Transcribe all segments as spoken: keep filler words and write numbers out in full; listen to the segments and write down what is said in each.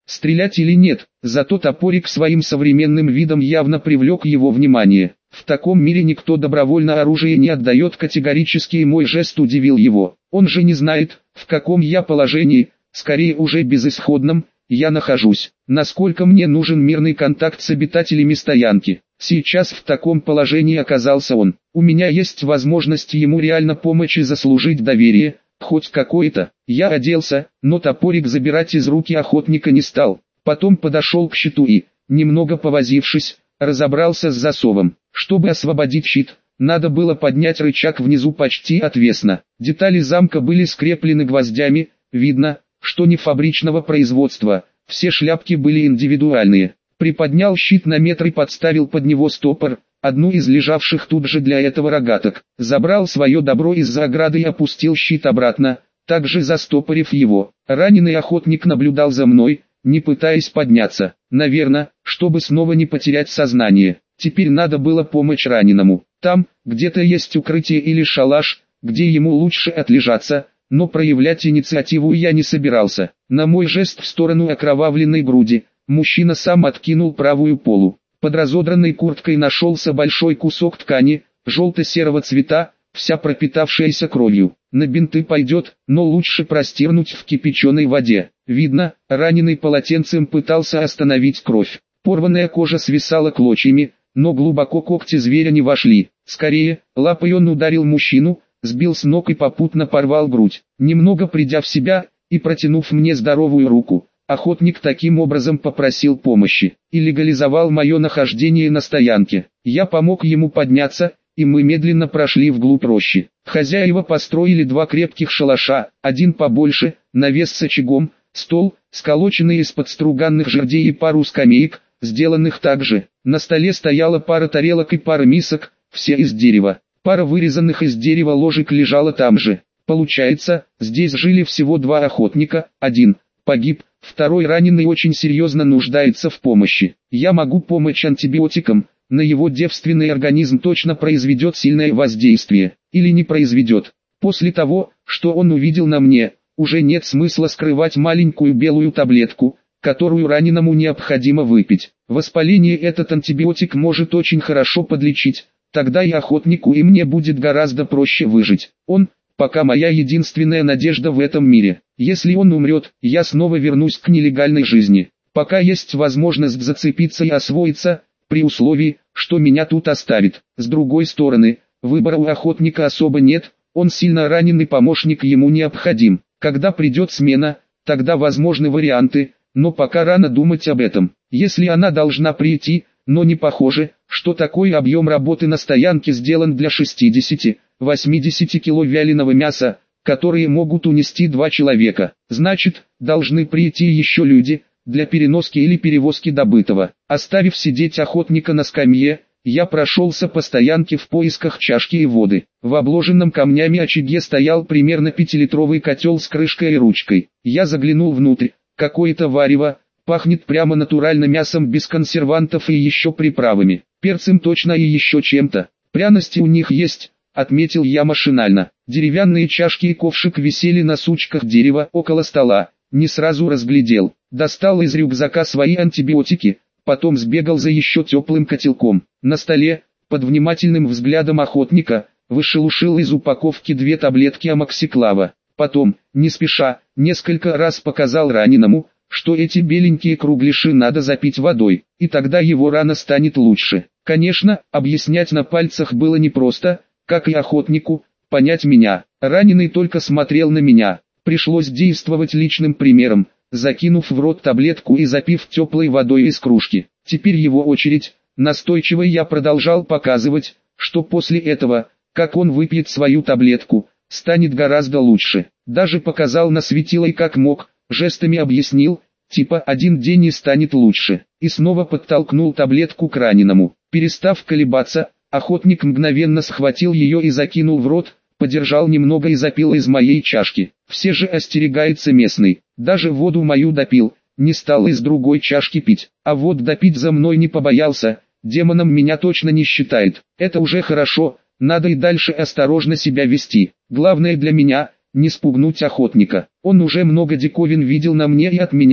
стрелять или нет, зато топорик своим современным видом явно привлек его внимание. В таком мире никто добровольно оружие не отдает категорически, и мой жест удивил его. Он же не знает, в каком я положении, скорее уже безысходном, я нахожусь. Насколько мне нужен мирный контакт с обитателями стоянки. Сейчас в таком положении оказался он. У меня есть возможность ему реально помочь и заслужить доверие, хоть какое-то. Я оделся, но топорик забирать из руки охотника не стал. Потом подошел к щиту и, немного повозившись, разобрался с засовом. Чтобы освободить щит, надо было поднять рычаг внизу почти отвесно. Детали замка были скреплены гвоздями, видно, что не фабричного производства, все шляпки были индивидуальные. Приподнял щит на метр и подставил под него стопор, одну из лежавших тут же для этого рогаток. Забрал свое добро из-за ограды и опустил щит обратно, также застопорив его. Раненый охотник наблюдал за мной, не пытаясь подняться, наверное, чтобы снова не потерять сознание. Теперь надо было помочь раненому. Там, где-то есть укрытие или шалаш, где ему лучше отлежаться, но проявлять инициативу я не собирался. На мой жест в сторону окровавленной груди, мужчина сам откинул правую полу. Под разодранной курткой нашелся большой кусок ткани, желто-серого цвета, вся пропитавшаяся кровью. На бинты пойдет, но лучше простернуть в кипяченой воде. Видно, раненый полотенцем пытался остановить кровь. Порванная кожа свисала клочьями, но глубоко когти зверя не вошли. Скорее, лапой он ударил мужчину, сбил с ног и попутно порвал грудь. Немного придя в себя, и протянув мне здоровую руку, охотник таким образом попросил помощи, и легализовал мое нахождение на стоянке. Я помог ему подняться, и мы медленно прошли вглубь рощи. Хозяева построили два крепких шалаша, один побольше, навес с очагом, стол, сколоченный из-под струганных жердей и пару скамеек, сделанных так же. На столе стояла пара тарелок и пара мисок, все из дерева. Пара вырезанных из дерева ложек лежала там же. Получается, здесь жили всего два охотника, один погиб, второй раненый очень серьезно нуждается в помощи. Я могу помочь антибиотиком, на его девственный организм точно произведет сильное воздействие, или не произведет. После того, что он увидел на мне, уже нет смысла скрывать маленькую белую таблетку, которую раненому необходимо выпить. Воспаление этот антибиотик может очень хорошо подлечить, тогда и охотнику, и мне будет гораздо проще выжить. Он, пока моя единственная надежда в этом мире. Если он умрет, я снова вернусь к нелегальной жизни. Пока есть возможность зацепиться и освоиться, при условии, что меня тут оставит. С другой стороны, выбора у охотника особо нет, он сильно ранен и помощник ему необходим. Когда придет смена, тогда возможны варианты, но пока рано думать об этом. Если она должна прийти, но не похоже, что такой объем работы на стоянке сделан для шестидесяти-восьмидесяти кило вяленого мяса, которые могут унести два человека. Значит, должны прийти еще люди, для переноски или перевозки добытого. Оставив сидеть охотника на скамье, я прошелся по стоянке в поисках чашки и воды. В обложенном камнями очаге стоял примерно пятилитровый котел с крышкой и ручкой. Я заглянул внутрь, какое-то варево, пахнет прямо натурально мясом без консервантов и еще приправами, перцем точно и еще чем-то. Пряности у них есть, отметил я машинально. Деревянные чашки и ковшик висели на сучках дерева около стола, не сразу разглядел. Достал из рюкзака свои антибиотики, потом сбегал за еще теплым котелком. На столе, под внимательным взглядом охотника, вышелушил из упаковки две таблетки амоксиклава. Потом, не спеша, несколько раз показал раненому, что эти беленькие кругляши надо запить водой, и тогда его рана станет лучше. Конечно, объяснять на пальцах было непросто, как и охотнику, понять меня. Раненый только смотрел на меня. Пришлось действовать личным примером, закинув в рот таблетку и запив теплой водой из кружки. Теперь его очередь. Настойчиво я продолжал показывать, что после этого, как он выпьет свою таблетку, станет гораздо лучше. Даже показал на светило и как мог, жестами объяснил, типа один день и станет лучше. И снова подтолкнул таблетку к раненому. Перестав колебаться, охотник мгновенно схватил ее и закинул в рот, подержал немного и запил из моей чашки. Все же остерегается местный. Даже воду мою допил, не стал из другой чашки пить. А вот допить за мной не побоялся, демоном меня точно не считает. Это уже хорошо, надо и дальше осторожно себя вести. Главное для меня, не спугнуть охотника. Он уже много диковин видел на мне и от меня,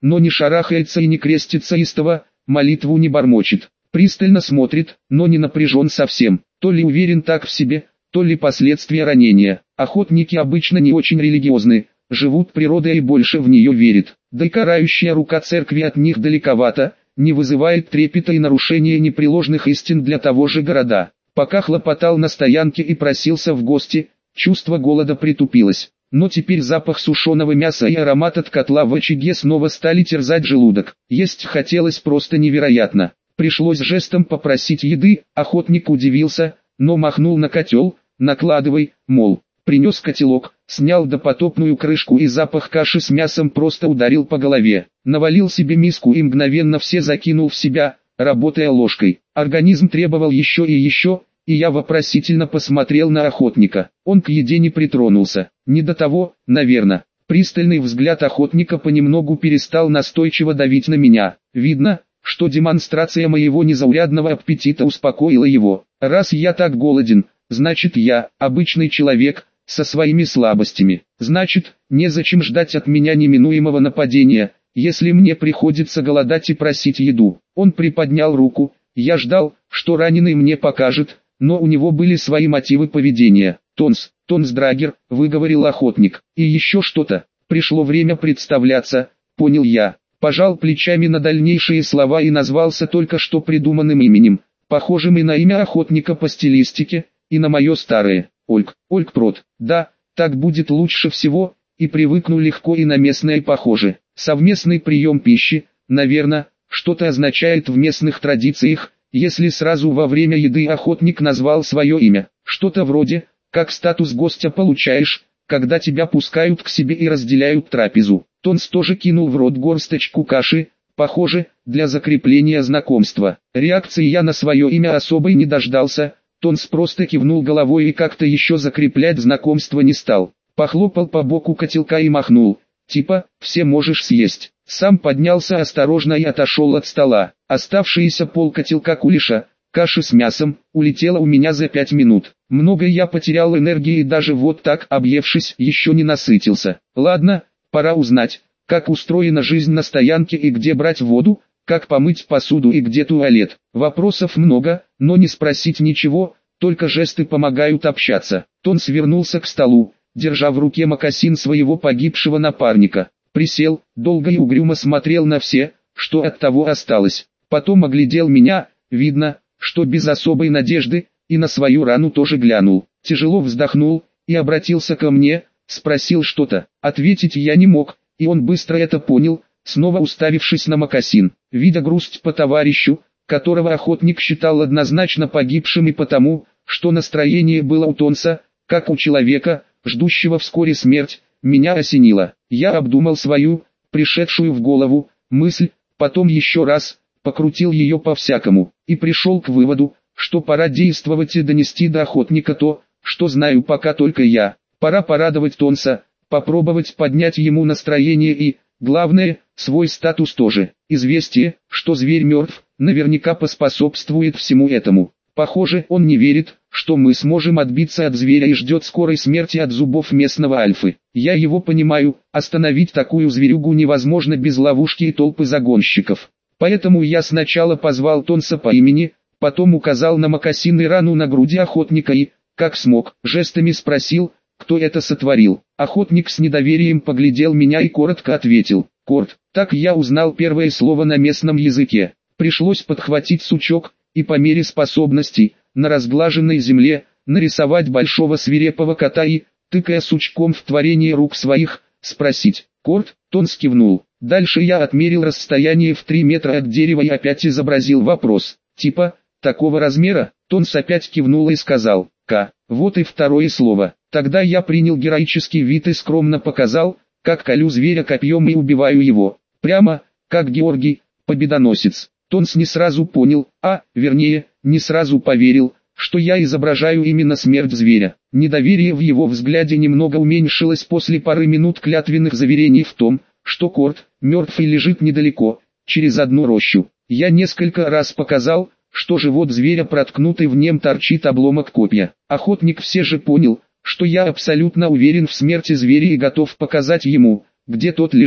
но не шарахается и не крестится истово, молитву не бормочет. Пристально смотрит, но не напряжен совсем, то ли уверен так в себе, то ли последствия ранения. Охотники обычно не очень религиозны, живут природой и больше в нее верят. Да и карающая рука церкви от них далековато, не вызывает трепета и нарушения непреложных истин для того же города. Пока хлопотал на стоянке и просился в гости, чувство голода притупилось. Но теперь запах сушеного мяса и аромат от котла в очаге снова стали терзать желудок. Есть хотелось просто невероятно. Пришлось жестом попросить еды, охотник удивился, но махнул на котел, накладывай, мол. Принес котелок, снял допотопную крышку и запах каши с мясом просто ударил по голове. Навалил себе миску и мгновенно все закинул в себя, работая ложкой. Организм требовал еще и еще, и я вопросительно посмотрел на охотника. Он к еде не притронулся. Не до того, наверное. Пристальный взгляд охотника понемногу перестал настойчиво давить на меня. Видно, что демонстрация моего незаурядного аппетита успокоила его. Раз я так голоден, значит я, обычный человек, со своими слабостями. Значит, незачем ждать от меня неминуемого нападения, если мне приходится голодать и просить еду. Он приподнял руку, я ждал, что раненый мне покажет, но у него были свои мотивы поведения. «Тонс, Тонс Драгер», — выговорил охотник. «И еще что-то. Пришло время представляться», — понял я. Пожал плечами на дальнейшие слова и назвался только что придуманным именем, похожим и на имя охотника по стилистике, и на мое старое. Ольг, Ольг Прот. Да, так будет лучше всего, и привыкну легко и на местное похоже. Совместный прием пищи, наверное, что-то означает в местных традициях, если сразу во время еды охотник назвал свое имя. Что-то вроде, как статус гостя получаешь, когда тебя пускают к себе и разделяют трапезу. Тонс тоже кинул в рот горсточку каши, похоже, для закрепления знакомства. Реакции я на свое имя особой не дождался. Тонс просто кивнул головой и как-то еще закреплять знакомство не стал. Похлопал по боку котелка и махнул, типа, все можешь съесть. Сам поднялся осторожно и отошел от стола. Оставшиеся пол котелка кулеша, каши с мясом, улетела у меня за пять минут. Много я потерял энергии и даже вот так, объевшись, еще не насытился. Ладно, пора узнать, как устроена жизнь на стоянке и где брать воду, как помыть посуду и где туалет. Вопросов много, но не спросить ничего, только жесты помогают общаться. Тон свернулся к столу, держа в руке мокасин своего погибшего напарника. Присел, долго и угрюмо смотрел на все, что от того осталось. Потом оглядел меня, видно, что без особой надежды, и на свою рану тоже глянул. Тяжело вздохнул, и обратился ко мне, спросил что-то. Ответить я не мог, и он быстро это понял, снова уставившись на мокасин. Видя грусть по товарищу, которого охотник считал однозначно погибшим и потому, что настроение было у Тонса, как у человека, ждущего вскоре смерть, меня осенило. Я обдумал свою, пришедшую в голову, мысль, потом еще раз, покрутил ее по-всякому, и пришел к выводу, что пора действовать и донести до охотника то, что знаю пока только я. Пора порадовать Тонса, попробовать поднять ему настроение и, главное, свой статус тоже. Известие, что зверь мертв, наверняка поспособствует всему этому. Похоже, он не верит, что мы сможем отбиться от зверя и ждет скорой смерти от зубов местного альфы. Я его понимаю, остановить такую зверюгу невозможно без ловушки и толпы загонщиков. Поэтому я сначала позвал Тонса по имени, потом указал на мокасин и рану на груди охотника и, как смог, жестами спросил, кто это сотворил. Охотник с недоверием поглядел меня и коротко ответил: «Корт». Так я узнал первое слово на местном языке. Пришлось подхватить сучок, и по мере способностей, на разглаженной земле, нарисовать большого свирепого кота и, тыкая сучком в творение рук своих, спросить: «Корт?» Тонс кивнул. Дальше я отмерил расстояние в три метра от дерева и опять изобразил вопрос, типа, такого размера? Тонс опять кивнул и сказал: «К». Вот и второе слово. Тогда я принял героический вид и скромно показал, как колю зверя копьем и убиваю его. Прямо, как Георгий, победоносец. Тонс не сразу понял, а, вернее, не сразу поверил, что я изображаю именно смерть зверя. Недоверие в его взгляде немного уменьшилось после пары минут клятвенных заверений в том, что Корт мертв и лежит недалеко, через одну рощу. Я несколько раз показал, что живот зверя проткнут и в нем торчит обломок копья. Охотник все же понял, что я абсолютно уверен в смерти зверя и готов показать ему, где тот лежит.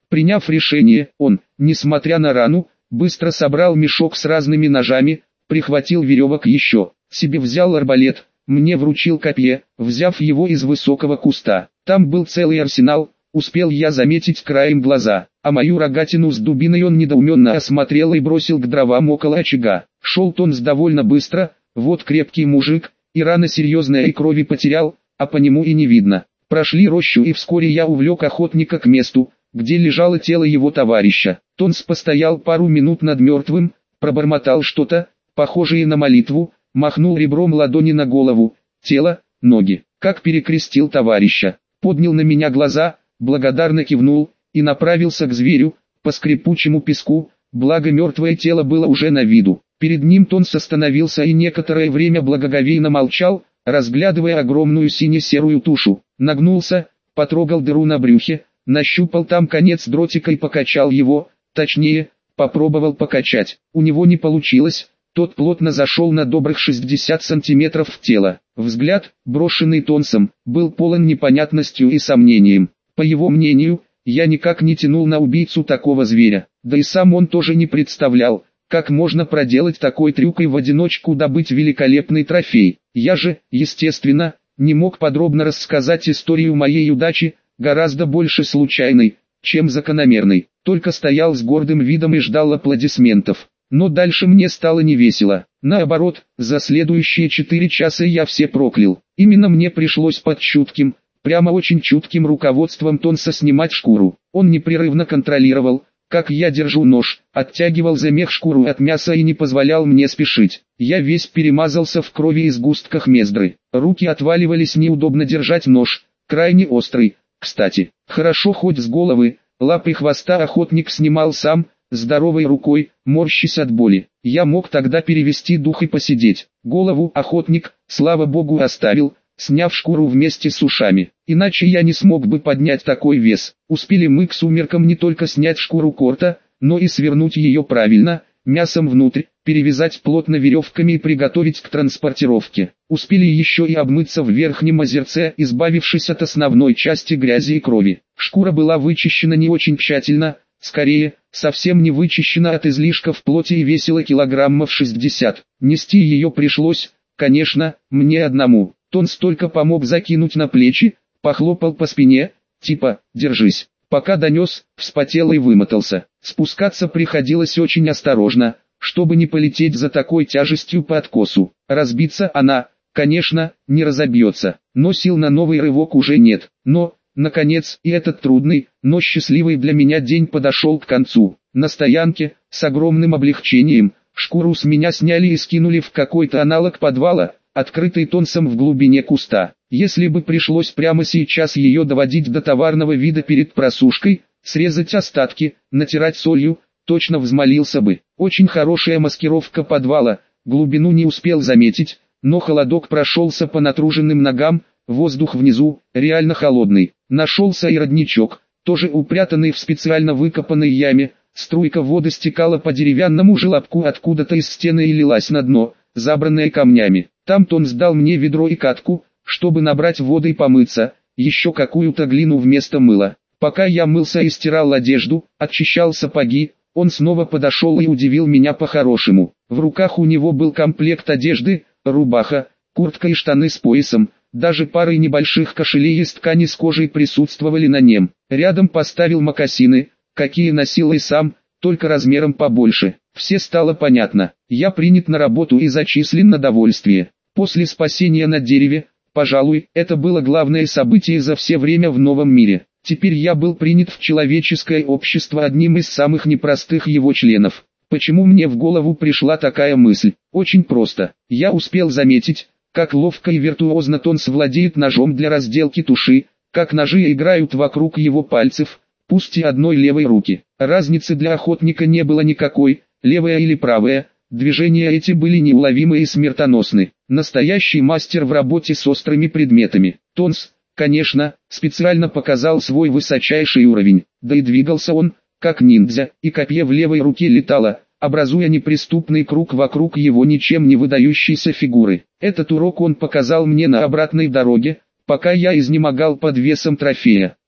Приняв решение, он, несмотря на рану, быстро собрал мешок с разными ножами, прихватил веревок еще, себе взял арбалет, мне вручил копье, взяв его из высокого куста. Там был целый арсенал, успел я заметить краем глаза, а мою рогатину с дубиной он недоуменно осмотрел и бросил к дровам около очага. Шел Тонс довольно быстро, вот крепкий мужик, и рана серьезная и крови потерял, а по нему и не видно. Прошли рощу и вскоре я увлек охотника к месту, где лежало тело его товарища. Тонс постоял пару минут над мертвым, пробормотал что-то, похожее на молитву, махнул ребром ладони на голову, тело, ноги, как перекрестил товарища, поднял на меня глаза, благодарно кивнул, и направился к зверю, по скрипучему песку, благо мертвое тело было уже на виду. Перед ним Тонс остановился и некоторое время благоговейно молчал, разглядывая огромную сине-серую тушу, нагнулся, потрогал дыру на брюхе, нащупал там конец дротика и покачал его, точнее, попробовал покачать, у него не получилось. Тот плотно зашел на добрых шестьдесят сантиметров в тело. Взгляд, брошенный Тонсом, был полон непонятностью и сомнением. По его мнению, я никак не тянул на убийцу такого зверя. Да и сам он тоже не представлял, как можно проделать такой трюк и в одиночку добыть великолепный трофей. Я же, естественно, не мог подробно рассказать историю моей удачи, гораздо больше случайной, чем закономерной. Только стоял с гордым видом и ждал аплодисментов. Но дальше мне стало невесело. Наоборот, за следующие четыре часа я все проклял. Именно мне пришлось под чутким, прямо очень чутким руководством Тонса снимать шкуру. Он непрерывно контролировал, как я держу нож, оттягивал за мех шкуру от мяса и не позволял мне спешить. Я весь перемазался в крови и сгустках мездры. Руки отваливались, неудобно держать нож, крайне острый. Кстати, хорошо хоть с головы, лап и хвоста охотник снимал сам, здоровой рукой, морщась от боли. Я мог тогда перевести дух и посидеть. Голову охотник, слава богу, оставил, сняв шкуру вместе с ушами. Иначе я не смог бы поднять такой вес. Успели мы к сумеркам не только снять шкуру корта, но и свернуть ее правильно, мясом внутрь, перевязать плотно веревками и приготовить к транспортировке. Успели еще и обмыться в верхнем озерце, избавившись от основной части грязи и крови. Шкура была вычищена не очень тщательно, скорее, совсем не вычищена от излишков плоти и весила килограммов шестьдесят. Нести ее пришлось, конечно, мне одному. Тонс только помог закинуть на плечи, похлопал по спине, типа «держись». Пока донес, вспотел и вымотался. Спускаться приходилось очень осторожно, чтобы не полететь за такой тяжестью по откосу. Разбиться она, конечно, не разобьется, но сил на новый рывок уже нет. Но, наконец, и этот трудный, но счастливый для меня день подошел к концу. На стоянке, с огромным облегчением, шкуру с меня сняли и скинули в какой-то аналог подвала, открытый Тонсом в глубине куста. Если бы пришлось прямо сейчас ее доводить до товарного вида перед просушкой, срезать остатки, натирать солью, точно взмолился бы. Очень хорошая маскировка подвала, глубину не успел заметить, но холодок прошелся по натруженным ногам, воздух внизу, реально холодный. Нашелся и родничок, тоже упрятанный в специально выкопанной яме, струйка воды стекала по деревянному желобку откуда-то из стены и лилась на дно, забранное камнями. Там Тонс дал мне ведро и катку, чтобы набрать воды и помыться, еще какую-то глину вместо мыла. Пока я мылся и стирал одежду, очищал сапоги, он снова подошел и удивил меня по-хорошему. В руках у него был комплект одежды, рубаха, куртка и штаны с поясом, даже парой небольших кошелей из ткани с кожей присутствовали на нем. Рядом поставил мокасины, какие носил и сам, только размером побольше. Все стало понятно, я принят на работу и зачислен на довольствие. После спасения на дереве, пожалуй, это было главное событие за все время в новом мире. Теперь я был принят в человеческое общество одним из самых непростых его членов. Почему мне в голову пришла такая мысль? Очень просто. Я успел заметить, как ловко и виртуозно Тонс владеет ножом для разделки туши, как ножи играют вокруг его пальцев, пусть и одной левой руки. Разницы для охотника не было никакой, левая или правая, движения эти были неуловимы и смертоносны. Настоящий мастер в работе с острыми предметами. Тонс, конечно, специально показал свой высочайший уровень, да и двигался он, как ниндзя, и копье в левой руке летало, образуя неприступный круг вокруг его ничем не выдающейся фигуры. Этот урок он показал мне на обратной дороге, пока я изнемогал под весом трофея.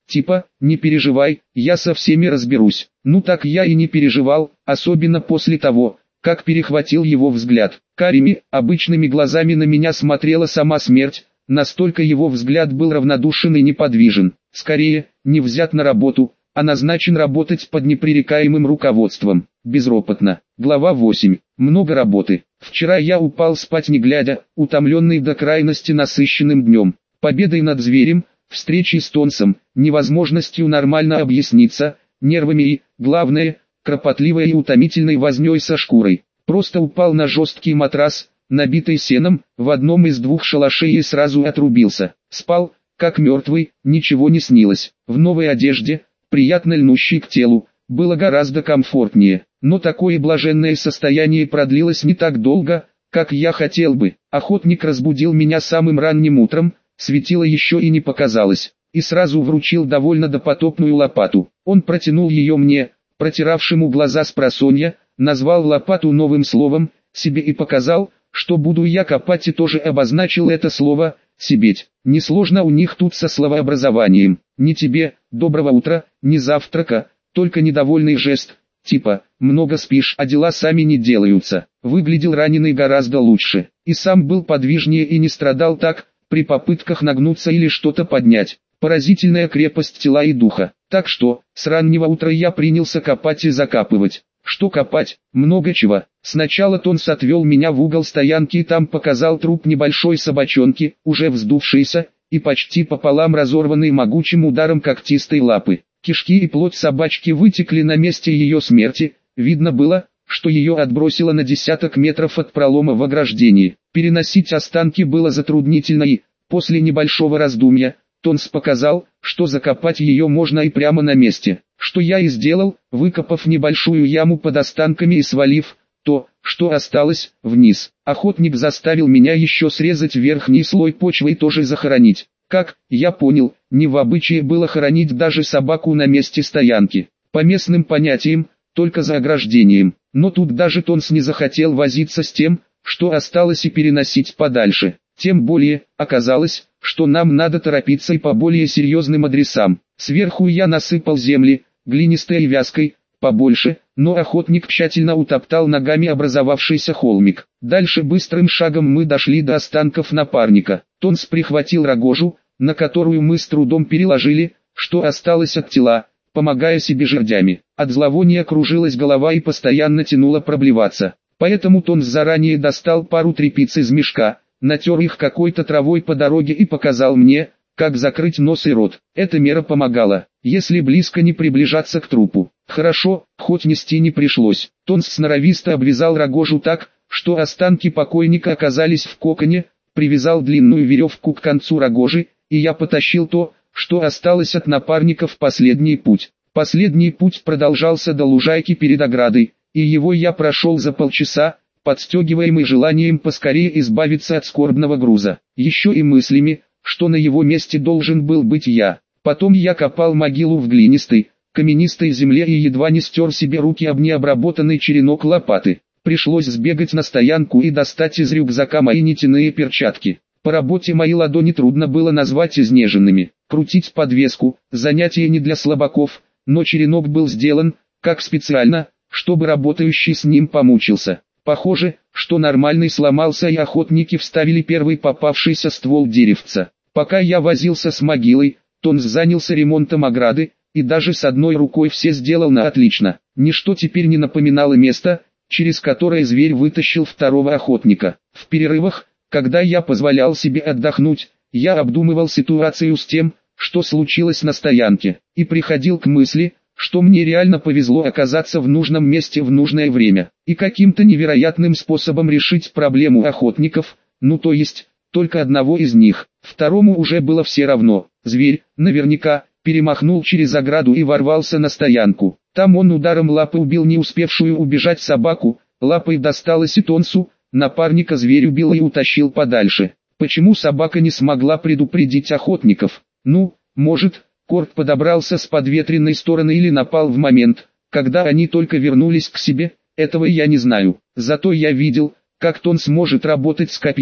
типа, не переживай, я со всеми разберусь. Ну так я и не переживал, особенно после того, как перехватил его взгляд. Карими, обычными глазами на меня смотрела сама смерть, настолько его взгляд был равнодушен и неподвижен. Скорее, не взят на работу, а назначен работать под непререкаемым руководством. Безропотно. Глава восемь. Много работы. Вчера я упал спать не глядя, утомленный до крайности насыщенным днем. Победой над зверем, встречей с Тонсом, невозможностью нормально объясниться, нервами и, главное, кропотливой и утомительной вознёй со шкурой. Просто упал на жесткий матрас, набитый сеном, в одном из двух шалашей и сразу отрубился. Спал, как мертвый, ничего не снилось. В новой одежде, приятно льнущей к телу, было гораздо комфортнее. Но такое блаженное состояние продлилось не так долго, как я хотел бы. Охотник разбудил меня самым ранним утром, светило еще и не показалось, и сразу вручил довольно допотопную лопату. Он протянул ее мне, протиравшему глаза спросонья, назвал лопату новым словом, себе и показал, что буду я копать, и тоже обозначил это слово «себеть». Несложно у них тут со словообразованием. Не тебе, доброго утра, не завтрака, только недовольный жест, типа «много спишь, а дела сами не делаются». Выглядел раненый гораздо лучше, и сам был подвижнее и не страдал так, при попытках нагнуться или что-то поднять. Поразительная крепость тела и духа. Так что, с раннего утра я принялся копать и закапывать. Что копать? Много чего. Сначала Тонс отвел меня в угол стоянки и там показал труп небольшой собачонки, уже вздувшийся, и почти пополам разорванный могучим ударом когтистой лапы. Кишки и плоть собачки вытекли на месте ее смерти, видно было, что ее отбросило на десяток метров от пролома в ограждении. Переносить останки было затруднительно и, после небольшого раздумья, Тонс показал, что закопать ее можно и прямо на месте, что я и сделал, выкопав небольшую яму под останками и свалив то, что осталось, вниз. Охотник заставил меня еще срезать верхний слой почвы и тоже захоронить. Как, я понял, не в обычае было хоронить даже собаку на месте стоянки. По местным понятиям, только за ограждением. Но тут даже Тонс не захотел возиться с тем, что осталось, и переносить подальше. Тем более, оказалось, что нам надо торопиться и по более серьезным адресам. Сверху я насыпал земли, глинистой и вязкой, побольше, но охотник тщательно утоптал ногами образовавшийся холмик. Дальше быстрым шагом мы дошли до останков напарника. Тонс прихватил рогожу, на которую мы с трудом переложили, что осталось от тела, помогая себе жердями. От зловония кружилась голова и постоянно тянуло проблеваться. Поэтому Тонс заранее достал пару тряпиц из мешка, натер их какой-то травой по дороге и показал мне, как закрыть нос и рот. Эта мера помогала, если близко не приближаться к трупу. Хорошо, хоть нести не пришлось. Тонс сноровисто обвязал рогожу так, что останки покойника оказались в коконе, привязал длинную веревку к концу рогожи, и я потащил то, что осталось от напарника, в последний путь. Последний путь продолжался до лужайки перед оградой, и его я прошел за полчаса, подстегиваемый желанием поскорее избавиться от скорбного груза. Еще и мыслями, что на его месте должен был быть я. Потом я копал могилу в глинистой, каменистой земле и едва не стер себе руки об необработанный черенок лопаты. Пришлось сбегать на стоянку и достать из рюкзака мои нитяные перчатки. По работе мои ладони трудно было назвать изнеженными. Крутить подвеску – занятие не для слабаков, но черенок был сделан, как специально, чтобы работающий с ним помучился. Похоже, что нормальный сломался, и охотники вставили первый попавшийся ствол деревца. Пока я возился с могилой, Тонс занялся ремонтом ограды, и даже с одной рукой все сделал на отлично. Ничто теперь не напоминало место, через которое зверь вытащил второго охотника. В перерывах, когда я позволял себе отдохнуть, я обдумывал ситуацию с тем, что случилось на стоянке, и приходил к мысли, что мне реально повезло оказаться в нужном месте в нужное время, и каким-то невероятным способом решить проблему охотников, ну то есть, только одного из них. Второму уже было все равно. Зверь, наверняка, перемахнул через ограду и ворвался на стоянку. Там он ударом лапы убил не успевшую убежать собаку, лапой досталось и Тонсу, напарника зверь убил и утащил подальше. Почему собака не смогла предупредить охотников? Ну, может, Корт подобрался с подветренной стороны или напал в момент, когда они только вернулись к себе, этого я не знаю. Зато я видел, как Тонс может работать с копьем,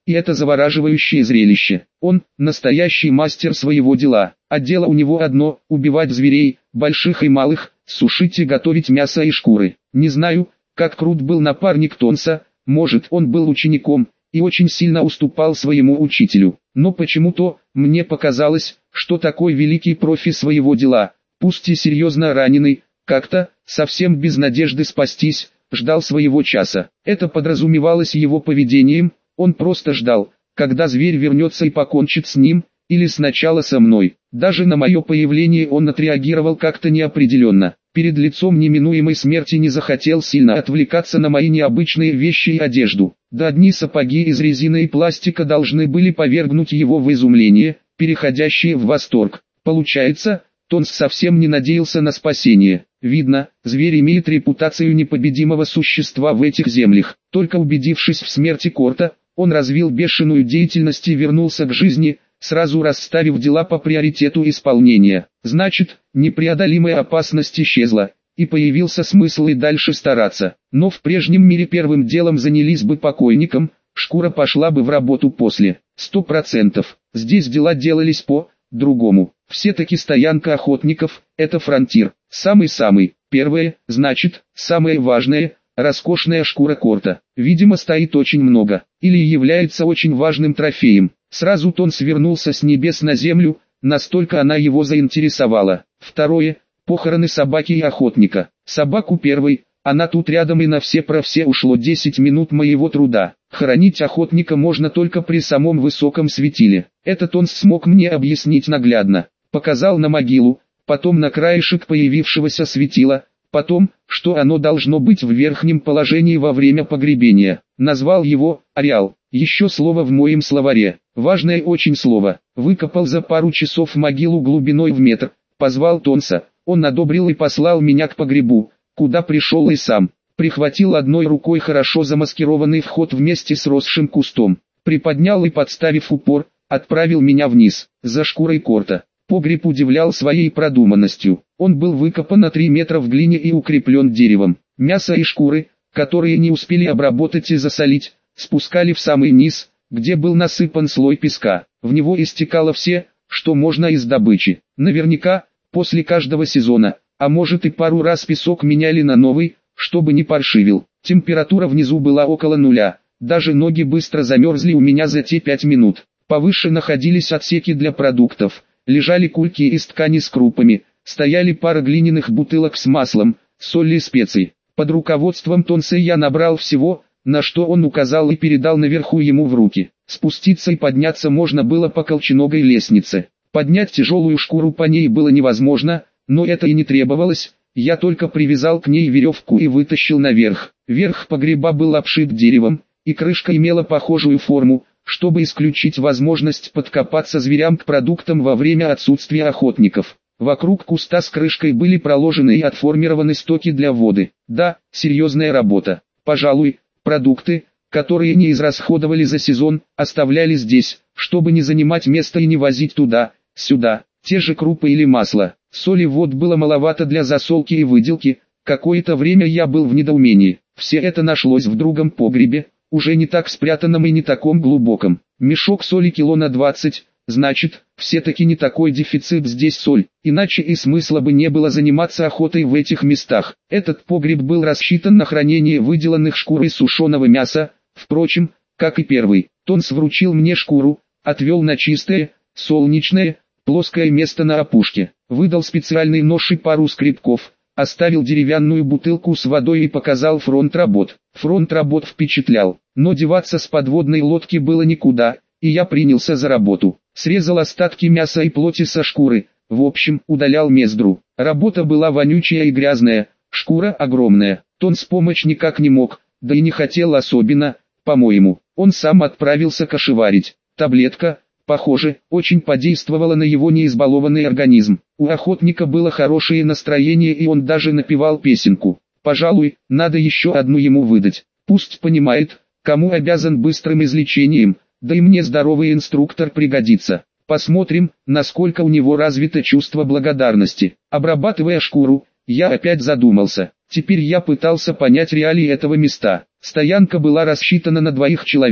и это завораживающее зрелище. Он – настоящий мастер своего дела, а дело у него одно – убивать зверей, больших и малых, сушить и готовить мясо и шкуры. Не знаю, как крут был напарник Тонса, может он был учеником, и очень сильно уступал своему учителю, но почему-то, мне показалось, что такой великий профи своего дела, пусть и серьезно раненый, как-то, совсем без надежды спастись, ждал своего часа. Это подразумевалось его поведением, он просто ждал, когда зверь вернется и покончит с ним, или сначала со мной. Даже на мое появление он отреагировал как-то неопределенно. Перед лицом неминуемой смерти не захотел сильно отвлекаться на мои необычные вещи и одежду. Да одни сапоги из резины и пластика должны были повергнуть его в изумление, переходящее в восторг. Получается, Тонс совсем не надеялся на спасение. Видно, зверь имеет репутацию непобедимого существа в этих землях. Только убедившись в смерти Корта, он развил бешеную деятельность и вернулся к жизни, сразу расставив дела по приоритету исполнения. Значит, непреодолимая опасность исчезла, и появился смысл и дальше стараться. Но в прежнем мире первым делом занялись бы покойником, шкура пошла бы в работу после. Сто процентов. Здесь дела делались по-другому. Все-таки стоянка охотников – это фронтир. Самый-самый. Первое, значит, самое важное – роскошная шкура Корта. Видимо, стоит очень много, или является очень важным трофеем. Сразу Тонс свернулся с небес на землю, настолько она его заинтересовала. Второе, похороны собаки и охотника. Собаку первой, она тут рядом и на все про все ушло десять минут моего труда. Хоронить охотника можно только при самом высоком светиле. Это Тонс смог мне объяснить наглядно. Показал на могилу, потом на краешек появившегося светила, потом, что оно должно быть в верхнем положении во время погребения. Назвал его «ареал». Еще слово в моем словаре. Важное очень слово. Выкопал за пару часов могилу глубиной в метр. Позвал Тонса. Он одобрил и послал меня к погребу, куда пришел и сам. Прихватил одной рукой хорошо замаскированный вход вместе с росшим кустом. Приподнял и, подставив упор, отправил меня вниз, за шкурой Корта. Погреб удивлял своей продуманностью. Он был выкопан на три метра в глине и укреплен деревом. Мясо и шкуры, которые не успели обработать и засолить, спускали в самый низ, где был насыпан слой песка. В него истекало все, что можно из добычи. Наверняка, после каждого сезона, а может и пару раз песок меняли на новый, чтобы не паршивил. Температура внизу была около нуля, даже ноги быстро замерзли у меня за те пять минут. Повыше находились отсеки для продуктов, лежали кульки из ткани с крупами, стояли пара глиняных бутылок с маслом, солью и специй. Под руководством Тонса я набрал всего, на что он указал, и передал наверху ему в руки. Спуститься и подняться можно было по колченогой лестнице. Поднять тяжелую шкуру по ней было невозможно, но это и не требовалось, я только привязал к ней веревку и вытащил наверх. Верх погреба был обшит деревом, и крышка имела похожую форму, чтобы исключить возможность подкопаться зверям к продуктам во время отсутствия охотников. Вокруг куста с крышкой были проложены и отформированы стоки для воды. Да, серьезная работа. Пожалуй, продукты, которые не израсходовали за сезон, оставляли здесь, чтобы не занимать место и не возить туда, сюда, те же крупы или масло. Соли вод было маловато для засолки и выделки. Какое-то время я был в недоумении. Все это нашлось в другом погребе, уже не так спрятанном и не таком глубоком. Мешок соли кило на двадцать, значит, все-таки не такой дефицит здесь соль, иначе и смысла бы не было заниматься охотой в этих местах. Этот погреб был рассчитан на хранение выделанных шкур и сушеного мяса, впрочем, как и первый. Тонс вручил мне шкуру, отвел на чистое, солнечное, плоское место на опушке, выдал специальный нож и пару скребков, оставил деревянную бутылку с водой и показал фронт работ. Фронт работ впечатлял, но деваться с подводной лодки было никуда, и я принялся за работу. Срезал остатки мяса и плоти со шкуры, в общем, удалял мездру. Работа была вонючая и грязная, шкура огромная. Тонс помочь никак не мог, да и не хотел особенно, по-моему. Он сам отправился кошеварить. Таблетка, похоже, очень подействовала на его неизбалованный организм. У охотника было хорошее настроение, и он даже напевал песенку. Пожалуй, надо еще одну ему выдать. Пусть понимает, кому обязан быстрым излечением, да и мне здоровый инструктор пригодится. Посмотрим, насколько у него развито чувство благодарности. Обрабатывая шкуру, я опять задумался. Теперь я пытался понять реалии этого места. Стоянка была рассчитана на двоих человек,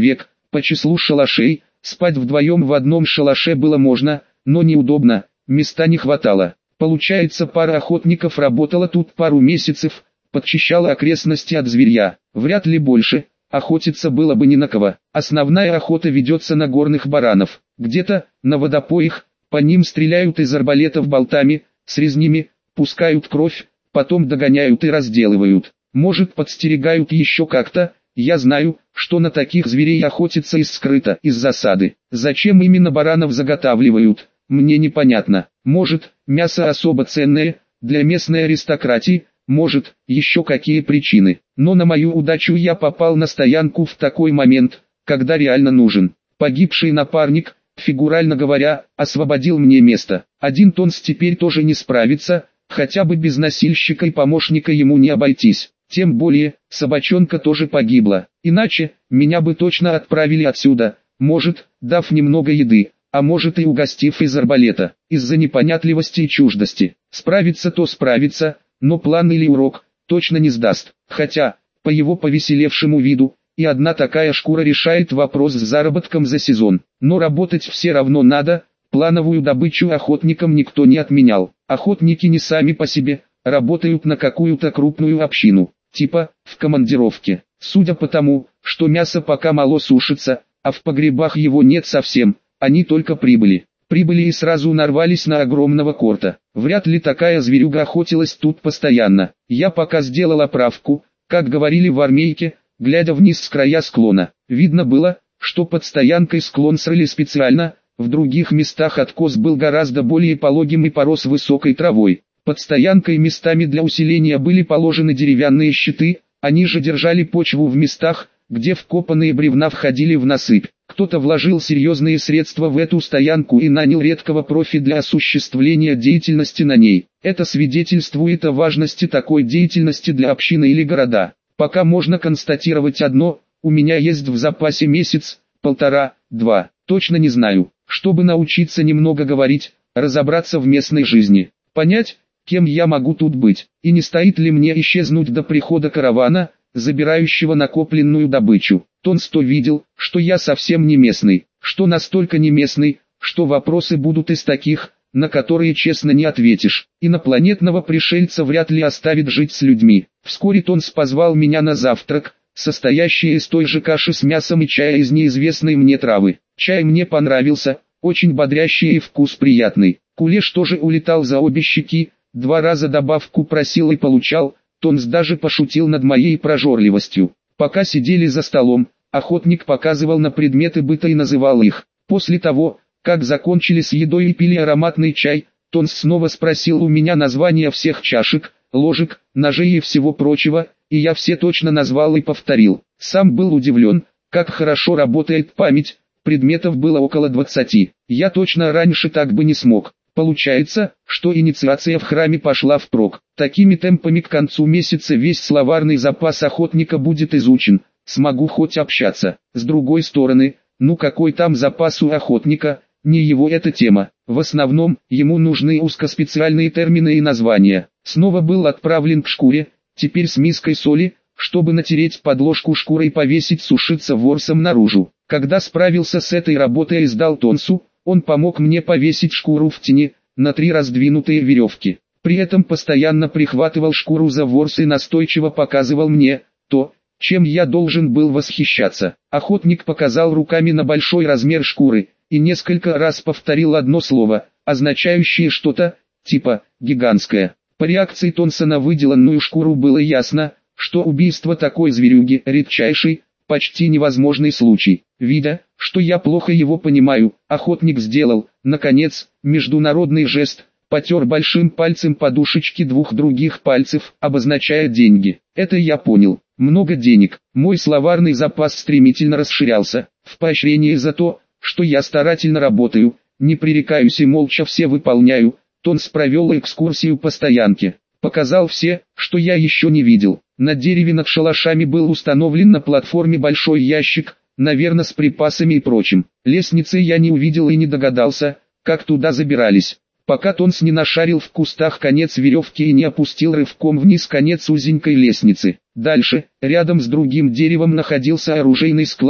по числу шалашей. Спать вдвоем в одном шалаше было можно, но неудобно, места не хватало. Получается, пара охотников работала тут пару месяцев, подчищала окрестности от зверья, вряд ли больше, охотиться было бы не на кого. Основная охота ведется на горных баранов, где-то, на водопоях, по ним стреляют из арбалетов болтами, с резнями, пускают кровь, потом догоняют и разделывают. Может, подстерегают еще как-то. Я знаю, что на таких зверей охотятся из скрыта, из засады. Зачем именно баранов заготавливают, мне непонятно. Может, мясо особо ценное, для местной аристократии, может, еще какие причины. Но на мою удачу я попал на стоянку в такой момент, когда реально нужен. Погибший напарник, фигурально говоря, освободил мне место. Один Тонс теперь тоже не справится, хотя бы без носильщика и помощника ему не обойтись. Тем более, собачонка тоже погибла. Иначе, меня бы точно отправили отсюда, может, дав немного еды, а может и угостив из арбалета. Из-за непонятливости и чуждости. Справится то справится, но план или урок точно не сдаст. Хотя, по его повеселевшему виду, и одна такая шкура решает вопрос с заработком за сезон. Но работать все равно надо, плановую добычу охотникам никто не отменял. Охотники не сами по себе, работают на какую-то крупную общину. Типа, в командировке. Судя по тому, что мясо пока мало сушится, а в погребах его нет совсем, они только прибыли. Прибыли и сразу нарвались на огромного корта. Вряд ли такая зверюга охотилась тут постоянно. Я пока сделал оправку, как говорили в армейке, глядя вниз с края склона. Видно было, что под стоянкой склон срыли специально, в других местах откос был гораздо более пологим и порос высокой травой. Под стоянкой местами для усиления были положены деревянные щиты, они же держали почву в местах, где вкопанные бревна входили в насыпь. Кто-то вложил серьезные средства в эту стоянку и нанял редкого профи для осуществления деятельности на ней. Это свидетельствует о важности такой деятельности для общины или города. Пока можно констатировать одно: у меня есть в запасе месяц, полтора, два, точно не знаю, чтобы научиться немного говорить, разобраться в местной жизни, понять, кем я могу тут быть, и не стоит ли мне исчезнуть до прихода каравана, забирающего накопленную добычу. Тонсто видел, что я совсем не местный, что настолько не местный, что вопросы будут из таких, на которые честно не ответишь. Инопланетного пришельца вряд ли оставит жить с людьми. Вскоре Тонс позвал меня на завтрак, состоящий из той же каши с мясом и чая из неизвестной мне травы. Чай мне понравился, очень бодрящий и вкус приятный. Кулеш тоже улетал за обе щеки, два раза добавку просил и получал. Тонс даже пошутил над моей прожорливостью. Пока сидели за столом, охотник показывал на предметы быта и называл их. После того, как закончили с едой и пили ароматный чай, Тонс снова спросил у меня названия всех чашек, ложек, ножей и всего прочего, и я все точно назвал и повторил. Сам был удивлен, как хорошо работает память, предметов было около двадцати. Я точно раньше так бы не смог. Получается, что инициация в храме пошла впрок. Такими темпами к концу месяца весь словарный запас охотника будет изучен, смогу хоть общаться. С другой стороны, ну какой там запас у охотника, не его эта тема. В основном, ему нужны узкоспециальные термины и названия. Снова был отправлен к шкуре, теперь с миской соли, чтобы натереть подложку шкурой и повесить сушиться ворсом наружу. Когда справился с этой работой и сдал Тонсу, он помог мне повесить шкуру в тени, на три раздвинутые веревки. При этом постоянно прихватывал шкуру за ворс и настойчиво показывал мне то, чем я должен был восхищаться. Охотник показал руками на большой размер шкуры, и несколько раз повторил одно слово, означающее что-то, типа «гигантское». По реакции Тонса на выделанную шкуру было ясно, что убийство такой зверюги – редчайший, почти невозможный случай. Видя, что я плохо его понимаю, охотник сделал, наконец, международный жест, потер большим пальцем подушечки двух других пальцев, обозначая деньги. Это я понял. Много денег. Мой словарный запас стремительно расширялся. В поощрение за то, что я старательно работаю, не пререкаюсь и молча все выполняю, Тонс провел экскурсию по стоянке. Показал все, что я еще не видел. На дереве над шалашами был установлен на платформе большой ящик, наверное с припасами и прочим. Лестницы я не увидел и не догадался, как туда забирались. Пока Тонс не нашарил в кустах конец веревки и не опустил рывком вниз конец узенькой лестницы. Дальше, рядом с другим деревом находился оружейный склад,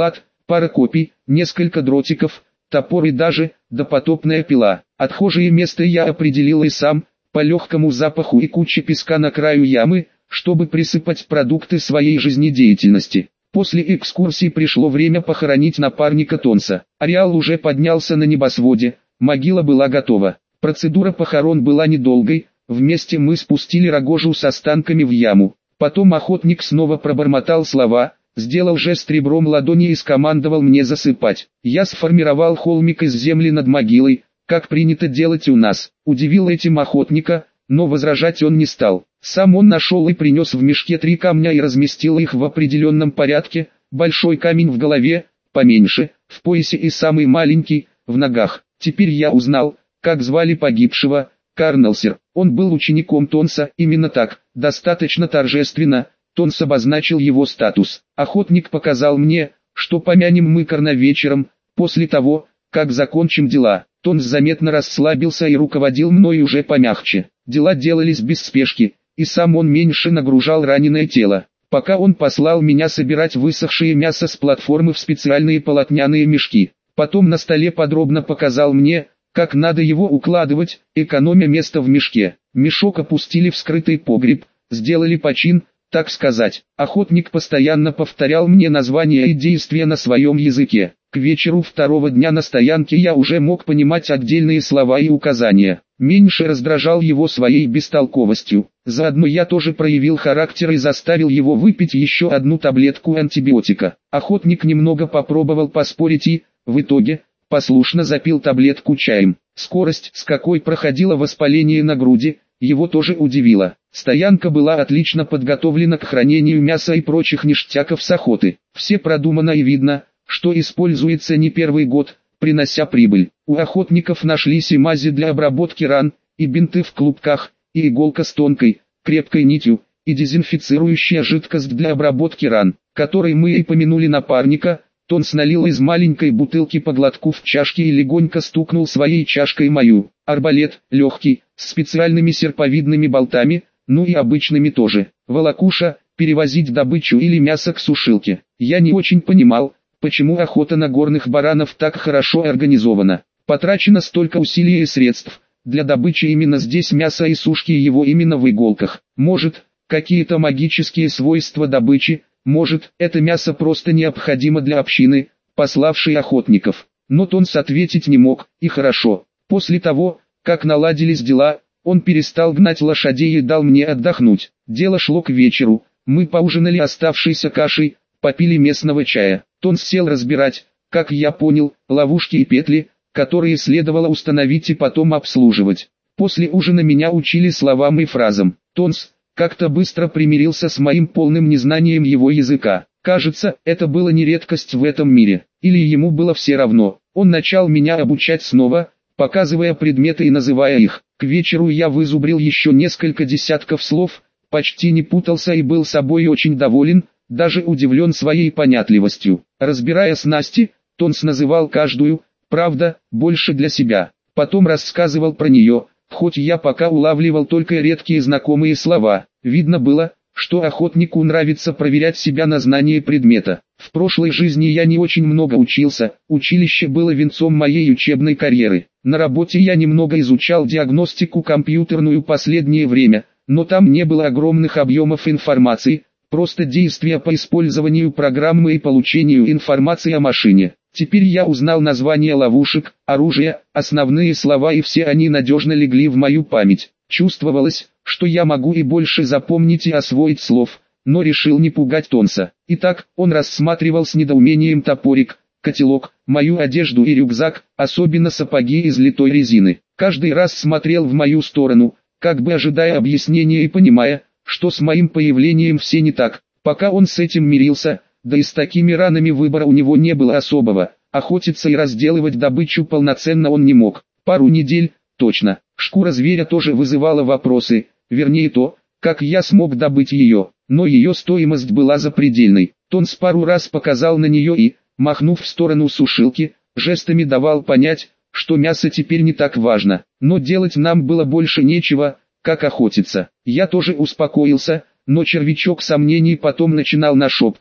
пара копий, несколько дротиков, топор и даже допотопная пила. Отхожее место я определил и сам, по легкому запаху и куче песка на краю ямы, чтобы присыпать продукты своей жизнедеятельности. После экскурсии пришло время похоронить напарника Тонса. Ареал уже поднялся на небосводе, могила была готова. Процедура похорон была недолгой, вместе мы спустили рогожу с останками в яму. Потом охотник снова пробормотал слова, сделал жест ребром ладони и скомандовал мне засыпать. Я сформировал холмик из земли над могилой, как принято делать у нас. Удивил этим охотника, но возражать он не стал. Сам он нашел и принес в мешке три камня и разместил их в определенном порядке, большой камень в голове, поменьше, в поясе и самый маленький, в ногах. Теперь я узнал, как звали погибшего, Карнелсер. Он был учеником Тонса, именно так, достаточно торжественно. Тонс обозначил его статус. Охотник показал мне, что помянем мы Карна вечером, после того, как закончим дела. Тонс заметно расслабился и руководил мной уже помягче. Дела делались без спешки, и сам он меньше нагружал раненое тело. Пока он послал меня собирать высохшее мясо с платформы в специальные полотняные мешки. Потом на столе подробно показал мне, как надо его укладывать, экономя место в мешке. Мешок опустили в скрытый погреб, сделали почин, так сказать. Охотник постоянно повторял мне названия и действия на своем языке. К вечеру второго дня на стоянке я уже мог понимать отдельные слова и указания. Меньше раздражал его своей бестолковостью. Заодно я тоже проявил характер и заставил его выпить еще одну таблетку антибиотика. Охотник немного попробовал поспорить и, в итоге, послушно запил таблетку чаем. Скорость, с какой проходило воспаление на груди, его тоже удивила. Стоянка была отлично подготовлена к хранению мяса и прочих ништяков с охоты. Все продумано и видно, что используется не первый год, принося прибыль. У охотников нашлись и мази для обработки ран, и бинты в клубках, и иголка с тонкой, крепкой нитью, и дезинфицирующая жидкость для обработки ран, которой мы и помянули напарника. Тонс налил из маленькой бутылки по глотку в чашке и легонько стукнул своей чашкой мою. Арбалет, легкий, с специальными серповидными болтами, ну и обычными тоже. Волокуша, перевозить добычу или мясо к сушилке. Я не очень понимал, почему охота на горных баранов так хорошо организована. Потрачено столько усилий и средств. Для добычи именно здесь мяса и сушки его именно в иголках. Может, какие-то магические свойства добычи, может, это мясо просто необходимо для общины, пославшей охотников. Но Тонс ответить не мог, и хорошо. После того, как наладились дела, он перестал гнать лошадей и дал мне отдохнуть. Дело шло к вечеру, мы поужинали оставшейся кашей, попили местного чая. Тонс сел разбирать, как я понял, ловушки и петли, которые следовало установить и потом обслуживать. После ужина меня учили словам и фразам. Тонс как-то быстро примирился с моим полным незнанием его языка. Кажется, это было не редкость в этом мире, или ему было все равно. Он начал меня обучать снова, показывая предметы и называя их. К вечеру я вызубрил еще несколько десятков слов, почти не путался и был собой очень доволен, даже удивлен своей понятливостью. Разбирая снасти, Тонс называл каждую, правда, больше для себя. Потом рассказывал про нее, хоть я пока улавливал только редкие знакомые слова. Видно было, что охотнику нравится проверять себя на знание предмета. В прошлой жизни я не очень много учился, училище было венцом моей учебной карьеры. На работе я немного изучал диагностику компьютерную последнее время, но там не было огромных объемов информации, просто действия по использованию программы и получению информации о машине. Теперь я узнал названия ловушек, оружия, основные слова, и все они надежно легли в мою память. Чувствовалось, что я могу и больше запомнить и освоить слов, но решил не пугать Тонса. Итак, он рассматривал с недоумением топорик, котелок, мою одежду и рюкзак, особенно сапоги из литой резины. Каждый раз смотрел в мою сторону, как бы ожидая объяснения и понимая, что с моим появлением все не так. Пока он с этим мирился, да и с такими ранами выбора у него не было особого. Охотиться и разделывать добычу полноценно он не мог. Пару недель, точно. Шкура зверя тоже вызывала вопросы, вернее то, как я смог добыть ее, но ее стоимость была запредельной. Тонс пару раз показал на нее и, махнув в сторону сушилки, жестами давал понять, что мясо теперь не так важно, но делать нам было больше нечего, как охотиться. Я тоже успокоился, но червячок сомнений потом начинал нашептывать,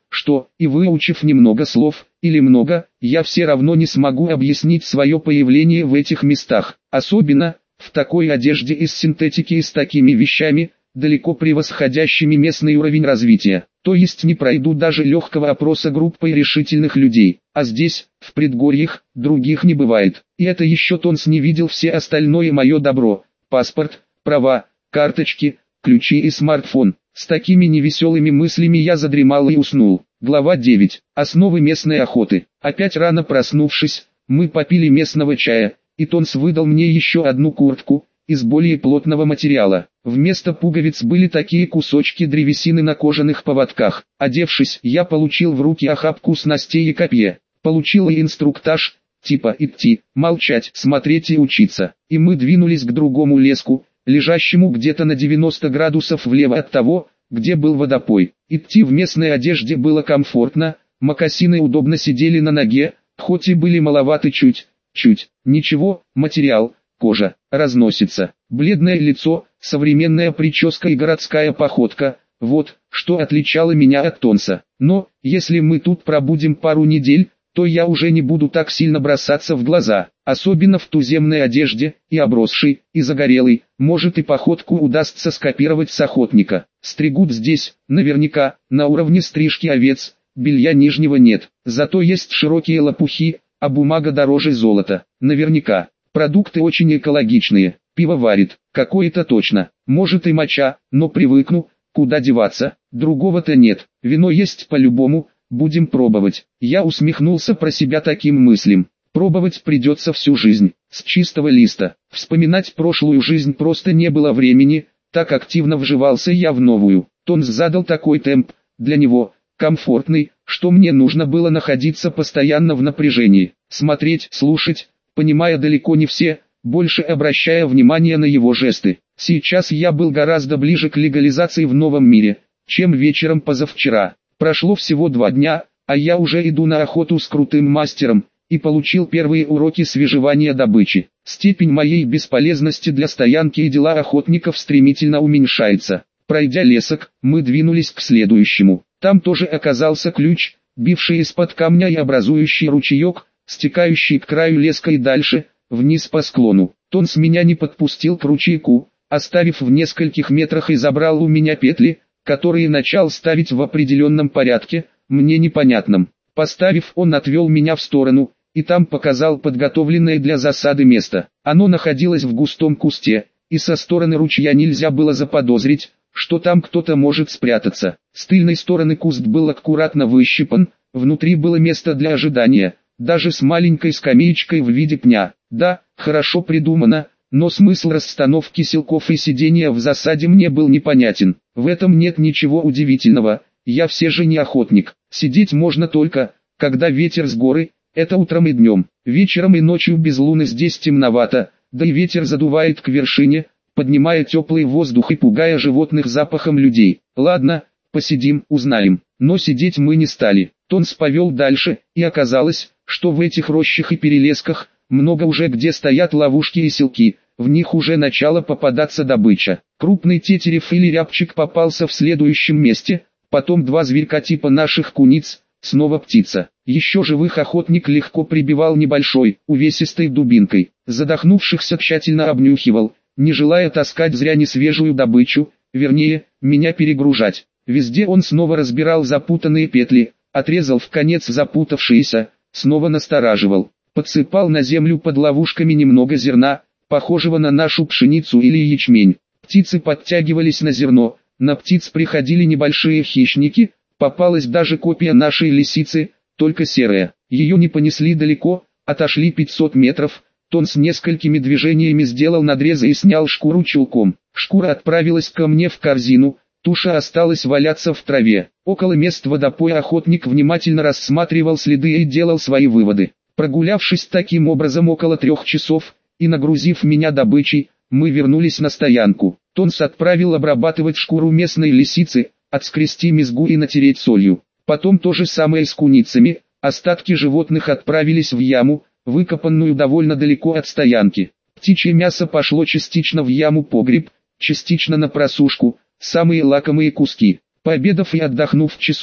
что, и выучив немного слов, или много, я все равно не смогу объяснить свое появление в этих местах, особенно, в такой одежде из синтетики и с такими вещами, далеко превосходящими местный уровень развития, то есть не пройду даже легкого опроса группой решительных людей, а здесь, в предгорьях, других не бывает. И это еще Тонс не видел все остальное мое добро: паспорт, права, карточки, ключи и смартфон. С такими невеселыми мыслями я задремал и уснул. Глава девять. Основы местной охоты. Опять рано проснувшись, мы попили местного чая, и Тонс выдал мне еще одну куртку, из более плотного материала. Вместо пуговиц были такие кусочки древесины на кожаных поводках. Одевшись, я получил в руки охапку снастей и копья. Получил и инструктаж, типа идти, молчать, смотреть и учиться. И мы двинулись к другому леску, лежащему где-то на девяносто градусов влево от того, где был водопой. Идти в местной одежде было комфортно, мокасины удобно сидели на ноге, хоть и были маловаты чуть, чуть. Ничего, материал, кожа, разносится. Бледное лицо, современная прическа и городская походка – вот, что отличало меня от Тонса. Но, если мы тут пробудем пару недель, то я уже не буду так сильно бросаться в глаза, особенно в туземной одежде, и обросший, и загорелый, может и походку удастся скопировать с охотника. Стригут здесь, наверняка, на уровне стрижки овец, белья нижнего нет, зато есть широкие лопухи, а бумага дороже золота, наверняка. Продукты очень экологичные, пиво варит, какое-то точно, может и моча, но привыкну, куда деваться, другого-то нет, вино есть по-любому. Будем пробовать. Я усмехнулся про себя таким мыслям. Пробовать придется всю жизнь, с чистого листа. Вспоминать прошлую жизнь просто не было времени, так активно вживался я в новую. Тонс задал такой темп, для него, комфортный, что мне нужно было находиться постоянно в напряжении. Смотреть, слушать, понимая далеко не все, больше обращая внимание на его жесты. Сейчас я был гораздо ближе к легализации в новом мире, чем вечером позавчера. Прошло всего два дня, а я уже иду на охоту с крутым мастером, и получил первые уроки свежевания добычи. Степень моей бесполезности для стоянки и дела охотников стремительно уменьшается. Пройдя лесок, мы двинулись к следующему. Там тоже оказался ключ, бивший из-под камня и образующий ручеек, стекающий к краю леска и дальше, вниз по склону. Тонс меня не подпустил к ручейку, оставив в нескольких метрах и забрал у меня петли, которые начал ставить в определенном порядке, мне непонятном. Поставив, он отвел меня в сторону, и там показал подготовленное для засады место. Оно находилось в густом кусте, и со стороны ручья нельзя было заподозрить, что там кто-то может спрятаться. С тыльной стороны куст был аккуратно выщипан, внутри было место для ожидания, даже с маленькой скамеечкой в виде пня. Да, хорошо придумано. Но смысл расстановки селков и сидения в засаде мне был непонятен. В этом нет ничего удивительного, я все же не охотник. Сидеть можно только, когда ветер с горы, это утром и днем. Вечером и ночью без луны здесь темновато, да и ветер задувает к вершине, поднимая теплый воздух и пугая животных запахом людей. Ладно, посидим, узнаем. Но сидеть мы не стали. Тонс повел дальше, и оказалось, что в этих рощах и перелесках, много уже где стоят ловушки и селки, в них уже начала попадаться добыча. Крупный тетерев или рябчик попался в следующем месте, потом два зверька типа наших куниц, снова птица. Еще живых охотник легко прибивал небольшой, увесистой дубинкой. Задохнувшихся тщательно обнюхивал, не желая таскать зря несвежую добычу, вернее, меня перегружать. Везде он снова разбирал запутанные петли, отрезал в конец запутавшиеся, снова настораживал. Подсыпал на землю под ловушками немного зерна, похожего на нашу пшеницу или ячмень. Птицы подтягивались на зерно, на птиц приходили небольшие хищники, попалась даже копия нашей лисицы, только серая. Ее не понесли далеко, отошли пятьсот метров, Тонс несколькими движениями сделал надрезы и снял шкуру чулком. Шкура отправилась ко мне в корзину, туша осталась валяться в траве. Около мест водопоя охотник внимательно рассматривал следы и делал свои выводы. Прогулявшись таким образом около трех часов, и нагрузив меня добычей, мы вернулись на стоянку. Тонс отправил обрабатывать шкуру местной лисицы, отскрести мезгу и натереть солью. Потом то же самое с куницами, остатки животных отправились в яму, выкопанную довольно далеко от стоянки. Птичье мясо пошло частично в яму-погреб, частично на просушку, самые лакомые куски. Пообедав и отдохнув часок,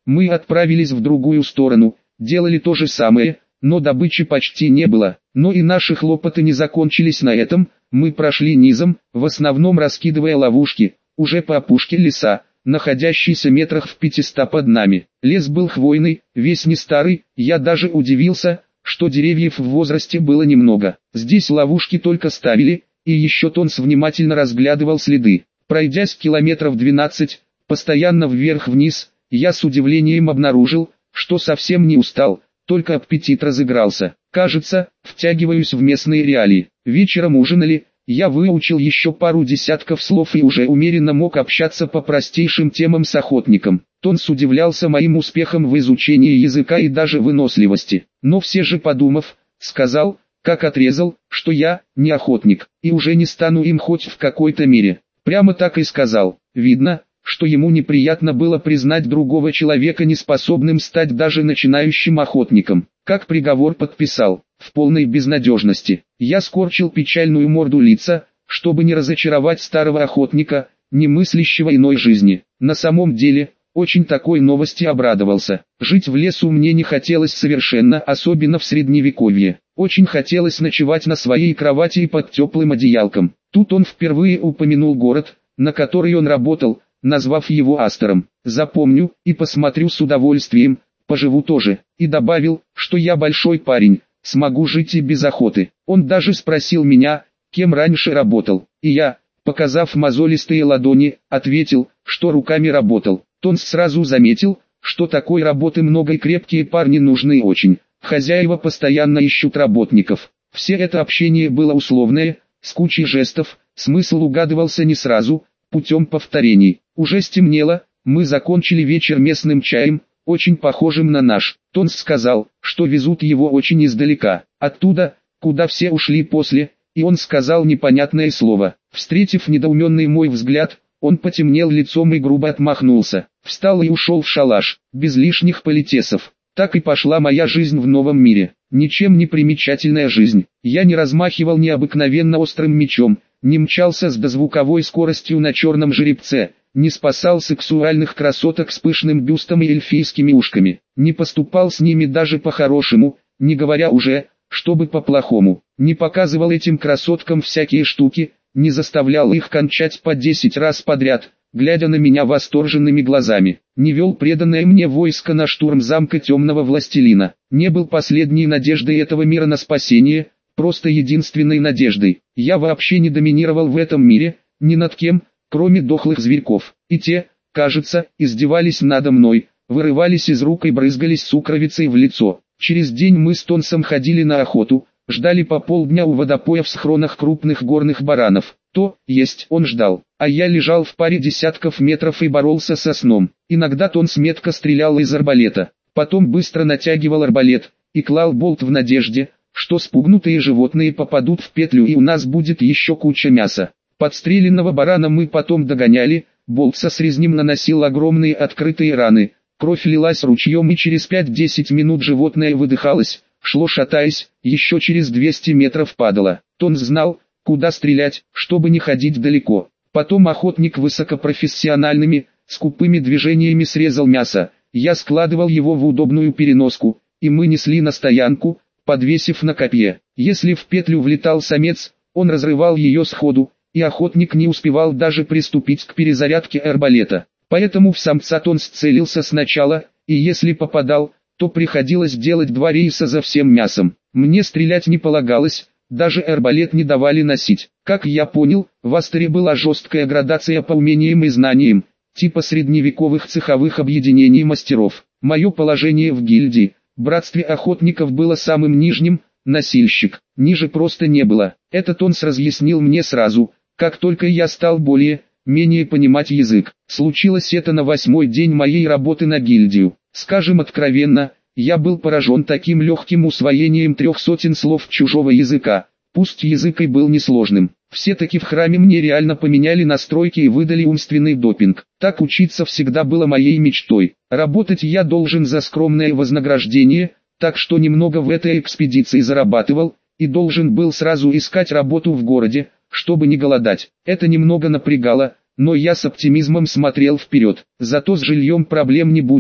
Мы отправились в другую сторону, делали то же самое, но добычи почти не было. Но и наши хлопоты не закончились на этом, мы прошли низом, в основном раскидывая ловушки, уже по опушке леса, находящийся метрах в пятистах под нами. Лес был хвойный, весь не старый, я даже удивился, что деревьев в возрасте было немного. Здесь ловушки только ставили, и еще Тонс внимательно разглядывал следы. Пройдясь километров двенадцать, постоянно вверх-вниз, я с удивлением обнаружил, что совсем не устал, только аппетит разыгрался. Кажется, втягиваюсь в местные реалии. Вечером ужинали, я выучил еще пару десятков слов и уже умеренно мог общаться по простейшим темам с охотником. Тонс удивлялся моим успехам в изучении языка и даже выносливости. Но все же подумав, сказал, как отрезал, что я не охотник, и уже не стану им хоть в какой-то мере. Прямо так и сказал. Видно, что ему неприятно было признать другого человека неспособным стать даже начинающим охотником. Как приговор подписал, в полной безнадежности. Я скорчил печальную морду лица, чтобы не разочаровать старого охотника, не мыслящего иной жизни. На самом деле, очень такой новости обрадовался. Жить в лесу мне не хотелось совершенно, особенно в средневековье. Очень хотелось ночевать на своей кровати и под теплым одеялком. Тут он впервые упомянул город, на который он работал, назвав его Астером. Запомню и посмотрю с удовольствием, поживу тоже. И добавил, что я большой парень, смогу жить и без охоты. Он даже спросил меня, кем раньше работал. И я, показав мозолистые ладони, ответил, что руками работал. Тонс сразу заметил, что такой работы много и крепкие парни нужны очень. Хозяева постоянно ищут работников. Все это общение было условное, с кучей жестов, смысл угадывался не сразу, путем повторений. Уже стемнело, мы закончили вечер местным чаем, очень похожим на наш. Тонс сказал, что везут его очень издалека, оттуда, куда все ушли после, и он сказал непонятное слово. Встретив недоуменный мой взгляд, он потемнел лицом и грубо отмахнулся. Встал и ушел в шалаш, без лишних политесов. Так и пошла моя жизнь в новом мире. Ничем не примечательная жизнь. Я не размахивал необыкновенно острым мечом, не мчался с дозвуковой скоростью на черном жеребце, не спасал сексуальных красоток с пышным бюстом и эльфийскими ушками, не поступал с ними даже по-хорошему, не говоря уже, чтобы по-плохому, не показывал этим красоткам всякие штуки, не заставлял их кончать по десять раз подряд, глядя на меня восторженными глазами, не вел преданное мне войско на штурм замка темного властелина, не был последней надеждой этого мира на спасение, просто единственной надеждой. Я вообще не доминировал в этом мире, ни над кем, кроме дохлых зверьков. И те, кажется, издевались надо мной, вырывались из рук и брызгались сукровицей в лицо. Через день мы с Тонсом ходили на охоту, ждали по полдня у водопоя в схронах крупных горных баранов. То есть он ждал, а я лежал в паре десятков метров и боролся со сном. Иногда Тонс метко стрелял из арбалета, потом быстро натягивал арбалет и клал болт в надежде, что спугнутые животные попадут в петлю и у нас будет еще куча мяса. Подстреленного барана мы потом догоняли, болт со срезнем наносил огромные открытые раны, кровь лилась ручьем и через пять-десять минут животное выдыхалось, шло шатаясь, еще через двести метров падало. Тонс знал, куда стрелять, чтобы не ходить далеко. Потом охотник высокопрофессиональными, скупыми движениями срезал мясо, я складывал его в удобную переноску, и мы несли на стоянку, подвесив на копье. Если в петлю влетал самец, он разрывал ее сходу, и охотник не успевал даже приступить к перезарядке арбалета. Поэтому в самца Тонс целился сначала, и если попадал, то приходилось делать два рейса за всем мясом. Мне стрелять не полагалось, даже арбалет не давали носить. Как я понял, в Астере была жесткая градация по умениям и знаниям, типа средневековых цеховых объединений мастеров. Мое положение в гильдии, братстве охотников, было самым нижним, носильщик, ниже просто не было. Это Тонс разъяснил мне сразу, как только я стал более, менее понимать язык. Случилось это на восьмой день моей работы на гильдию. Скажем откровенно, я был поражен таким легким усвоением трех сотен слов чужого языка, пусть язык и был несложным. Все-таки в храме мне реально поменяли настройки и выдали умственный допинг. Так учиться всегда было моей мечтой. Работать я должен за скромное вознаграждение, так что немного в этой экспедиции зарабатывал, и должен был сразу искать работу в городе, чтобы не голодать. Это немного напрягало, но я с оптимизмом смотрел вперед. Зато с жильем проблем не будет,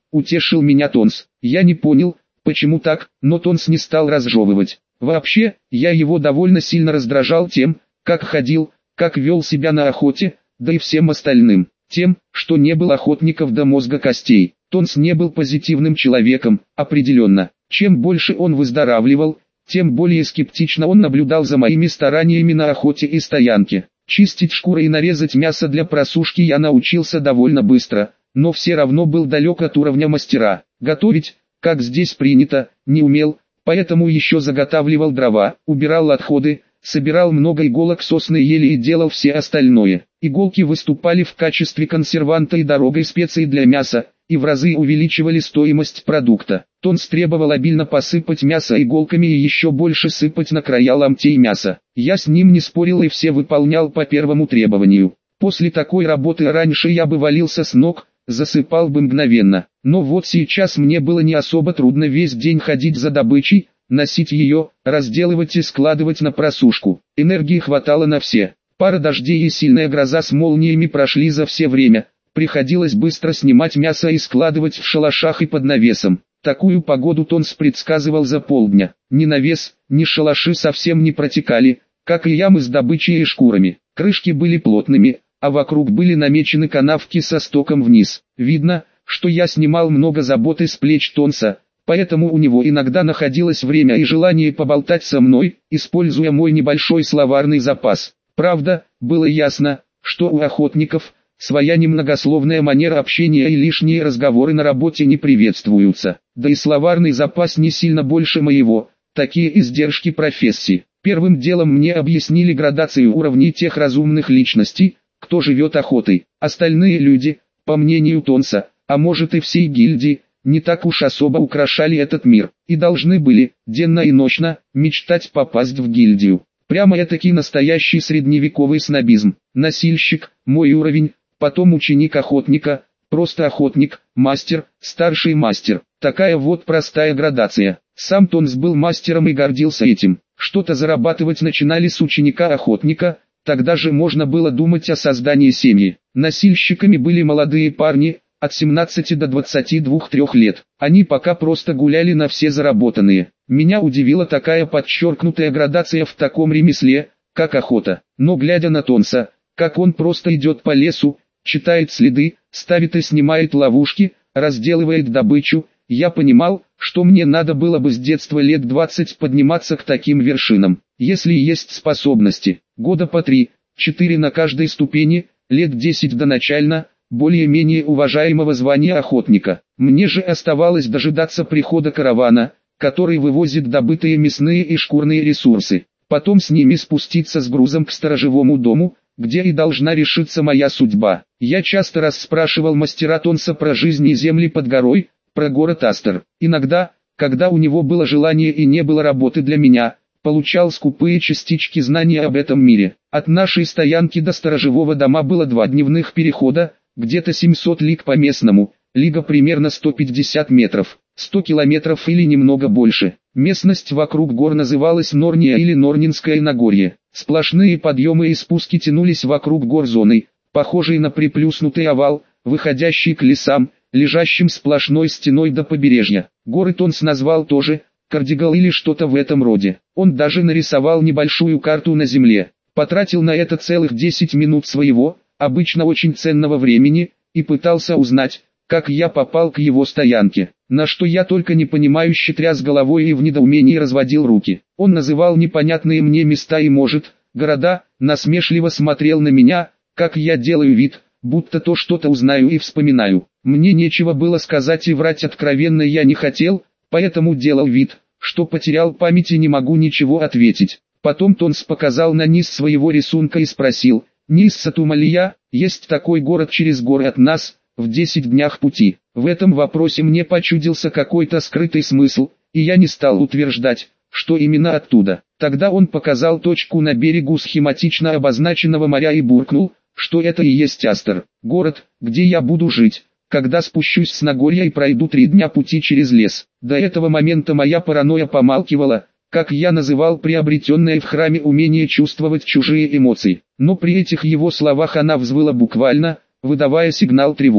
утешил меня Тонс. Я не понял, почему так, но Тонс не стал разжевывать. Вообще, я его довольно сильно раздражал тем, как ходил, как вел себя на охоте, да и всем остальным. Тем, что не был охотников до мозга костей. Тонс не был позитивным человеком, определенно. Чем больше он выздоравливал, тем более скептично он наблюдал за моими стараниями на охоте и стоянке. Чистить шкуры и нарезать мясо для просушки я научился довольно быстро, но все равно был далек от уровня мастера. Готовить, как здесь принято, не умел, поэтому еще заготавливал дрова, убирал отходы, собирал много иголок сосны ели и делал все остальное. Иголки выступали в качестве консерванта и дорогой специй для мяса, и в разы увеличивали стоимость продукта. Тонс требовал обильно посыпать мясо иголками и еще больше сыпать на края ломтей мяса. Я с ним не спорил и все выполнял по первому требованию. После такой работы раньше я бы валился с ног, засыпал бы мгновенно. Но вот сейчас мне было не особо трудно весь день ходить за добычей, носить ее, разделывать и складывать на просушку. Энергии хватало на все. Пара дождей и сильная гроза с молниями прошли за все время. Приходилось быстро снимать мясо и складывать в шалашах и под навесом. Такую погоду Тонс предсказывал за полдня. Ни навес, ни шалаши совсем не протекали, как и ямы с добычей и шкурами. Крышки были плотными, а вокруг были намечены канавки со стоком вниз. Видно, что я снимал много заботы с плеч Тонса, поэтому у него иногда находилось время и желание поболтать со мной, используя мой небольшой словарный запас. Правда, было ясно, что у охотников своя немногословная манера общения и лишние разговоры на работе не приветствуются. Да и словарный запас не сильно больше моего, такие издержки профессии. Первым делом мне объяснили градацию уровней тех разумных личностей, кто живет охотой. Остальные люди, по мнению Тонса, а может и всей гильдии, не так уж особо украшали этот мир, и должны были, денно и ночно, мечтать попасть в гильдию. Прямо этакий настоящий средневековый снобизм. Носильщик, мой уровень, потом ученик охотника, просто охотник, мастер, старший мастер. Такая вот простая градация. Сам Тонс был мастером и гордился этим. Что-то зарабатывать начинали с ученика охотника, тогда же можно было думать о создании семьи. Носильщиками были молодые парни, от семнадцати до двадцати двух-трёх лет. Они пока просто гуляли на все заработанные. Меня удивила такая подчеркнутая градация в таком ремесле, как охота. Но глядя на Тонса, как он просто идет по лесу, читает следы, ставит и снимает ловушки, разделывает добычу, я понимал, что мне надо было бы с детства лет двадцать подниматься к таким вершинам. Если есть способности, года по три-четыре на каждой ступени, лет десять до начально, более-менее уважаемого звания охотника. Мне же оставалось дожидаться прихода каравана, который вывозит добытые мясные и шкурные ресурсы. Потом с ними спуститься с грузом к сторожевому дому, где и должна решиться моя судьба. Я часто расспрашивал мастера Тонса про жизнь и земли под горой, про город Астер. Иногда, когда у него было желание и не было работы для меня, получал скупые частички знания об этом мире. От нашей стоянки до сторожевого дома было два дневных перехода, где-то семьсот лиг по местному, лига примерно сто пятьдесят метров, сто километров или немного больше. Местность вокруг гор называлась Норния или Норнинское Нагорье. Сплошные подъемы и спуски тянулись вокруг гор зоной, похожей на приплюснутый овал, выходящий к лесам, лежащим сплошной стеной до побережья. Горы Тонс назвал тоже Кардигал или что-то в этом роде. Он даже нарисовал небольшую карту на земле, потратил на это целых десять минут своего, обычно очень ценного времени, и пытался узнать, как я попал к его стоянке. На что я только непонимающе тряс головой и в недоумении разводил руки. Он называл непонятные мне места и, может, города, насмешливо смотрел на меня, как я делаю вид, будто то что-то узнаю и вспоминаю. Мне нечего было сказать и врать откровенно я не хотел, поэтому делал вид, что потерял память и не могу ничего ответить. Потом Тонс показал на низ своего рисунка и спросил: «Низ Сатумалия, есть такой город через горы от нас, в десять днях пути». В этом вопросе мне почудился какой-то скрытый смысл, и я не стал утверждать, что именно оттуда. Тогда он показал точку на берегу схематично обозначенного моря и буркнул, что это и есть Астер, город, где я буду жить, когда спущусь с Нагорья и пройду три дня пути через лес. До этого момента моя паранойя помалкивала, как я называл приобретенное в храме умение чувствовать чужие эмоции. Но при этих его словах она взвыла буквально, выдавая сигнал тревоги.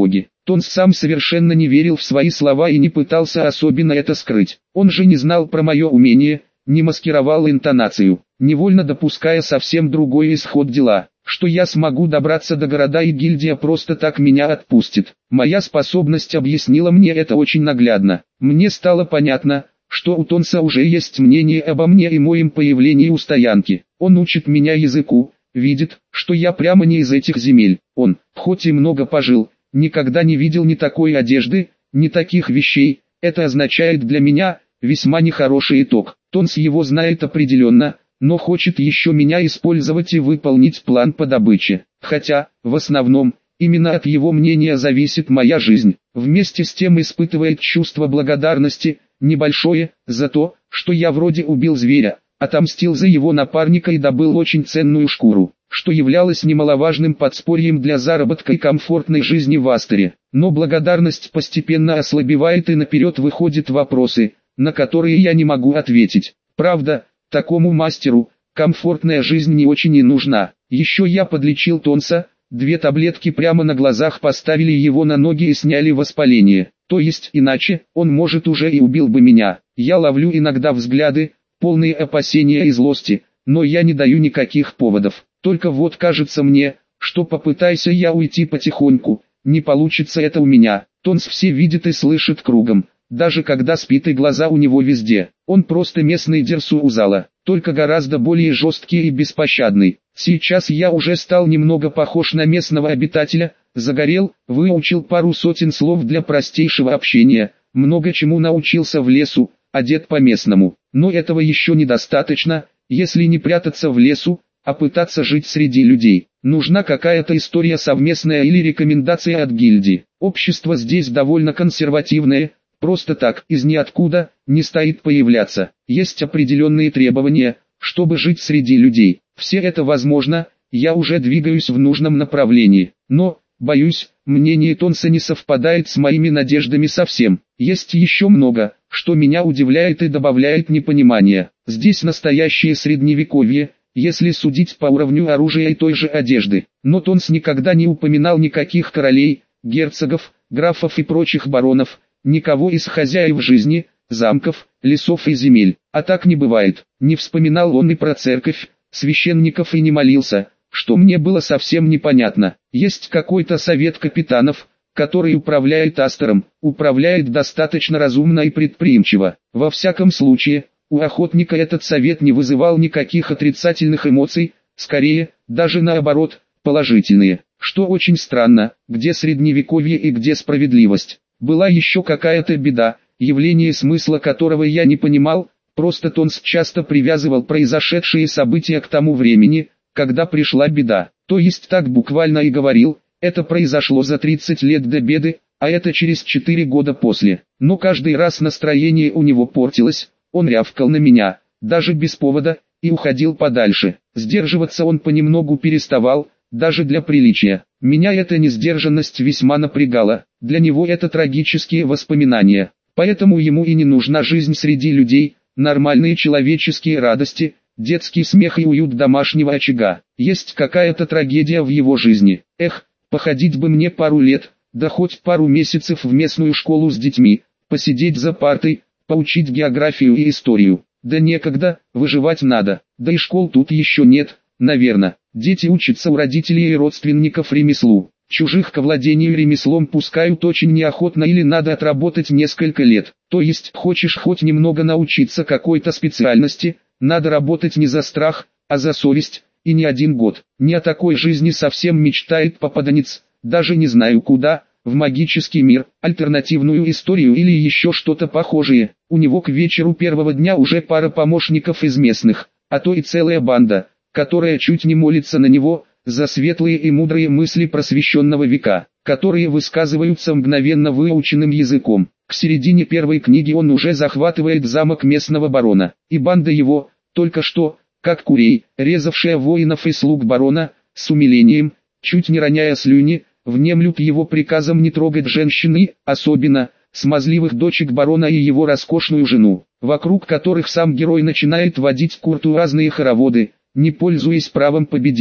Тонс сам совершенно не верил в свои слова и не пытался особенно это скрыть. Он же не знал про мое умение, не маскировал интонацию, невольно допуская совсем другой исход дела, что я смогу добраться до города и гильдия просто так меня отпустит. Моя способность объяснила мне это очень наглядно. Мне стало понятно, что у Тонса уже есть мнение обо мне и моем появлении у стоянки. Он учит меня языку, видит, что я прямо не из этих земель. Он, хоть и много пожил, никогда не видел ни такой одежды, ни таких вещей. Это означает для меня весьма нехороший итог. Тонс его знает определенно, но хочет еще меня использовать и выполнить план по добыче. Хотя, в основном, именно от его мнения зависит моя жизнь. Вместе с тем испытывает чувство благодарности, небольшое, за то, что я вроде убил зверя, отомстил за его напарника и добыл очень ценную шкуру, что являлось немаловажным подспорьем для заработка и комфортной жизни в Астере. Но благодарность постепенно ослабевает и наперед выходят вопросы, на которые я не могу ответить. Правда, такому мастеру комфортная жизнь не очень и нужна. Еще я подлечил Тонса, две таблетки прямо на глазах поставили его на ноги и сняли воспаление. То есть иначе, он может уже и убил бы меня. Я ловлю иногда взгляды, полные опасения и злости, но я не даю никаких поводов. Только вот кажется мне, что попытайся я уйти потихоньку, не получится это у меня. Тонс все видит и слышит кругом, даже когда спит и глаза у него везде. Он просто местный Дерсу Узала, только гораздо более жесткий и беспощадный. Сейчас я уже стал немного похож на местного обитателя, загорел, выучил пару сотен слов для простейшего общения, много чему научился в лесу, одет по-местному. Но этого еще недостаточно, если не прятаться в лесу, а пытаться жить среди людей. Нужна какая-то история совместная или рекомендация от гильдии. Общество здесь довольно консервативное, просто так, из ниоткуда, не стоит появляться. Есть определенные требования, чтобы жить среди людей. Все это возможно, я уже двигаюсь в нужном направлении. Но, боюсь, мнение Тонса не совпадает с моими надеждами совсем. Есть еще много, что меня удивляет и добавляет непонимания. Здесь настоящее средневековье, если судить по уровню оружия и той же одежды. Но Тонс никогда не упоминал никаких королей, герцогов, графов и прочих баронов, никого из хозяев жизни, замков, лесов и земель. А так не бывает. Не вспоминал он и про церковь, священников и не молился, что мне было совсем непонятно. Есть какой-то совет капитанов, который управляет Астером, управляет достаточно разумно и предприимчиво. Во всяком случае, у охотника этот совет не вызывал никаких отрицательных эмоций, скорее, даже наоборот, положительные. Что очень странно, где средневековье и где справедливость. Была еще какая-то беда, явление смысла которого я не понимал, просто Тонс часто привязывал произошедшие события к тому времени, когда пришла беда. То есть так буквально и говорил, это произошло за тридцать лет до беды, а это через четыре года после. Но каждый раз настроение у него портилось, он рявкал на меня, даже без повода, и уходил подальше. Сдерживаться он понемногу переставал, даже для приличия. Меня эта несдержанность весьма напрягала, для него это трагические воспоминания. Поэтому ему и не нужна жизнь среди людей, нормальные человеческие радости, детский смех и уют домашнего очага. Есть какая-то трагедия в его жизни. Эх, походить бы мне пару лет, да хоть пару месяцев в местную школу с детьми, посидеть за партой, поучить географию и историю. Да некогда, выживать надо, да и школ тут еще нет, наверное. Дети учатся у родителей и родственников ремеслу. Чужих к владению ремеслом пускают очень неохотно или надо отработать несколько лет. То есть, хочешь хоть немного научиться какой-то специальности, надо работать не за страх, а за совесть, и не один год. Не о такой жизни совсем мечтает попаданец, даже не знаю куда, в магический мир, альтернативную историю или еще что-то похожее. У него к вечеру первого дня уже пара помощников из местных, а то и целая банда, которая чуть не молится на него, за светлые и мудрые мысли просвещенного века, которые высказываются мгновенно выученным языком. К середине первой книги он уже захватывает замок местного барона, и банда его, только что, как курей, резавшая воинов и слуг барона, с умилением, чуть не роняя слюни, внемлют его приказом не трогать женщины, особенно, смазливых дочек барона и его роскошную жену, вокруг которых сам герой начинает водить куртуазные хороводы, не пользуясь правом победителя.